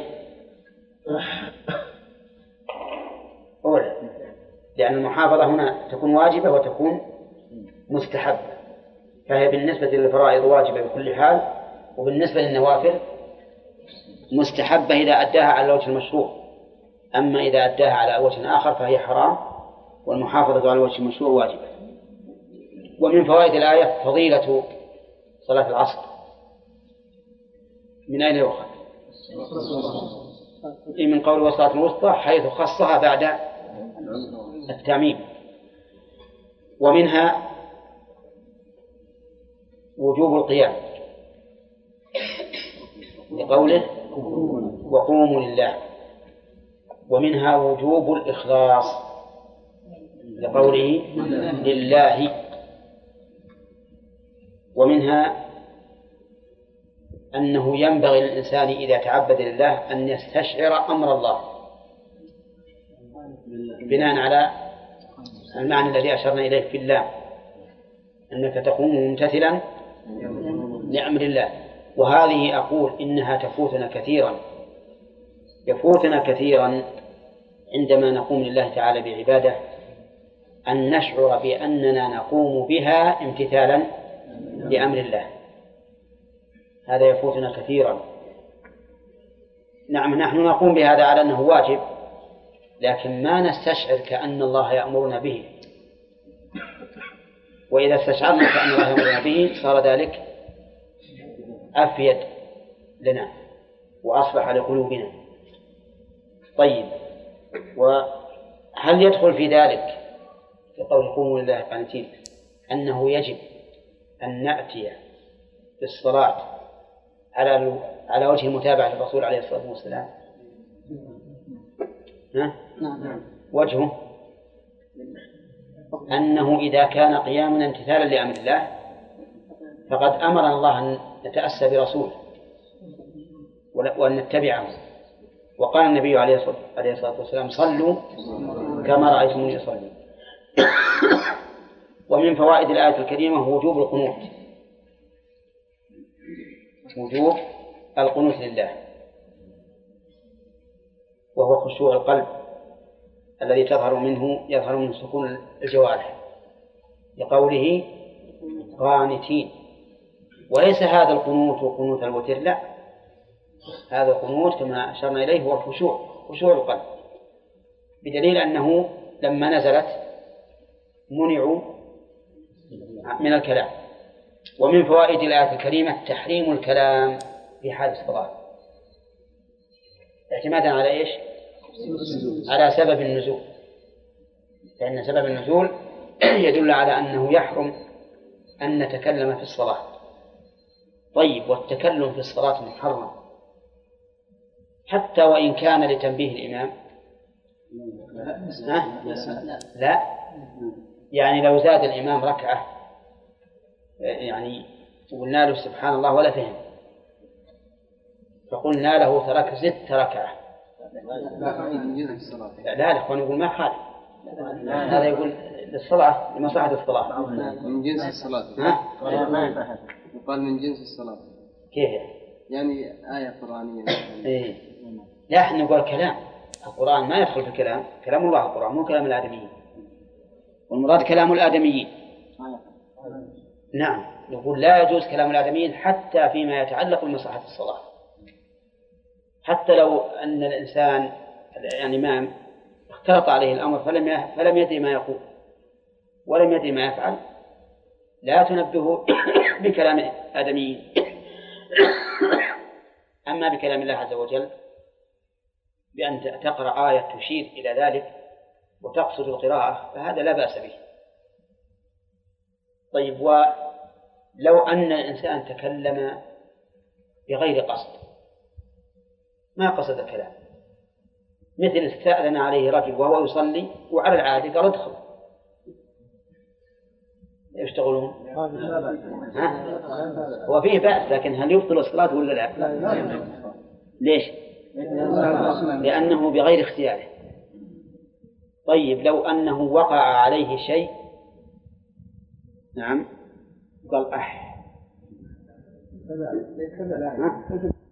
أولا لأن المحافظة هنا تكون واجبة وتكون مستحبة، فهي بالنسبة للفرائض واجبة بكل حال، وبالنسبة للنوافل مستحبة إذا أداها على الوجه المشروع. أما إذا أداها على وجه آخر فهي حرام، والمحافظة على الوجه المشروع واجبة. ومن فوائد الآية فضيلة صلاة العصر. من أين يؤخذ؟ من قول وصلاة الوسطى، حيث خصها بعد التعميم. ومنها وجوب القيام لقوله وقوموا لله. ومنها وجوب الإخلاص لقوله لله. ومنها أنه ينبغي للإنسان إذا تعبد لله أن يستشعر أمر الله بناء على المعنى الذي أشرنا إليه في الله، أنك تقوم ممتثلا لأمر الله. وهذه أقول إنها يفوتنا كثيرا عندما نقوم لله تعالى بعبادة، أن نشعر بأننا نقوم بها امتثالا لأمر الله. هذا يفوتنا كثيرا. نعم، نحن نقوم بهذا على أنه واجب، لكن ما نستشعر كأن الله يأمرنا به. وإذا استشعرنا كأن الله يأمرنا به صار ذلك أفيد لنا وأصلح لقلوبنا. طيب، وهل يدخل في ذلك في قول قوموا لله قانتين أنه يجب أن نأتي بالصلاة على وجه المتابعة للرسول عليه الصلاة والسلام؟ وجهه أنه إذا كان قيامنا امتثالا لأمر الله فقد أمرنا الله أن نتأسى برسوله وأن نتبعه. وقال النبي عليه الصلاة والسلام صلوا كما رأيتموني يصلي. ومن فوائد الآية الكريمة وجوب القنوت، وجوب القنوت لله، وهو خشوع القلب الذي يظهر منه سكون الجوارح، لقوله قانتين. وليس هذا القنوت وقنوت الوتر، لا، هذا القنوت كما أشرنا إليه هو خشوع القلب. بدليل أنه لما نزلت منعوا من الكلام. ومن فوائد الآية الكريمة تحريم الكلام في حال الصلاة اعتمادا على إيش؟ على سبب النزول، لأن سبب النزول يدل على أنه يحرم أن نتكلم في الصلاة. طيب، والتكلم في الصلاة محرم حتى وإن كان لتنبيه الإمام؟ لا، يعني لو زاد الإمام ركعة يعني قلنا له سبحان الله ولا فهم، فقلنا له ترك 6 ركعة، لا الأخوان يقول ما خالف، هذا يقول للصلاة لمصلحة الصلاة من جنس الصلاة. يقال من جنس الصلاة. كيف يعني آية قرآنية. إيه. لا، احنا نقول كلام القرآن ما يدخل في الكلام، كلام الله القرآن مو كلام الآدميين، والمراد كلام الآدميين. نعم، نقول لا يجوز كلام الآدميين حتى فيما يتعلق بمصلحة الصلاة، حتى لو أن الإنسان الإمام اختلط عليه الأمر فلم يدري ما يقول ولم يدري ما يفعل، لا تنبهه بكلام آدميين. أما بكلام الله عز وجل بأن تقرأ آية تشير إلى ذلك وتقصد القراءة فهذا لا بأس به. طيب، ولو أن الإنسان تكلم بغير قصد، ما قصد الكلام، مثل استأذن عليه رجل وهو يصلي وعلى العادة قال ادخل، يشتغلون وفيه بأس، لكن هل يبطل الصلاة ولا لا؟ ليش؟ لأنه بغير اختياره. طيب، لو أنه وقع عليه شيء، نعم، قال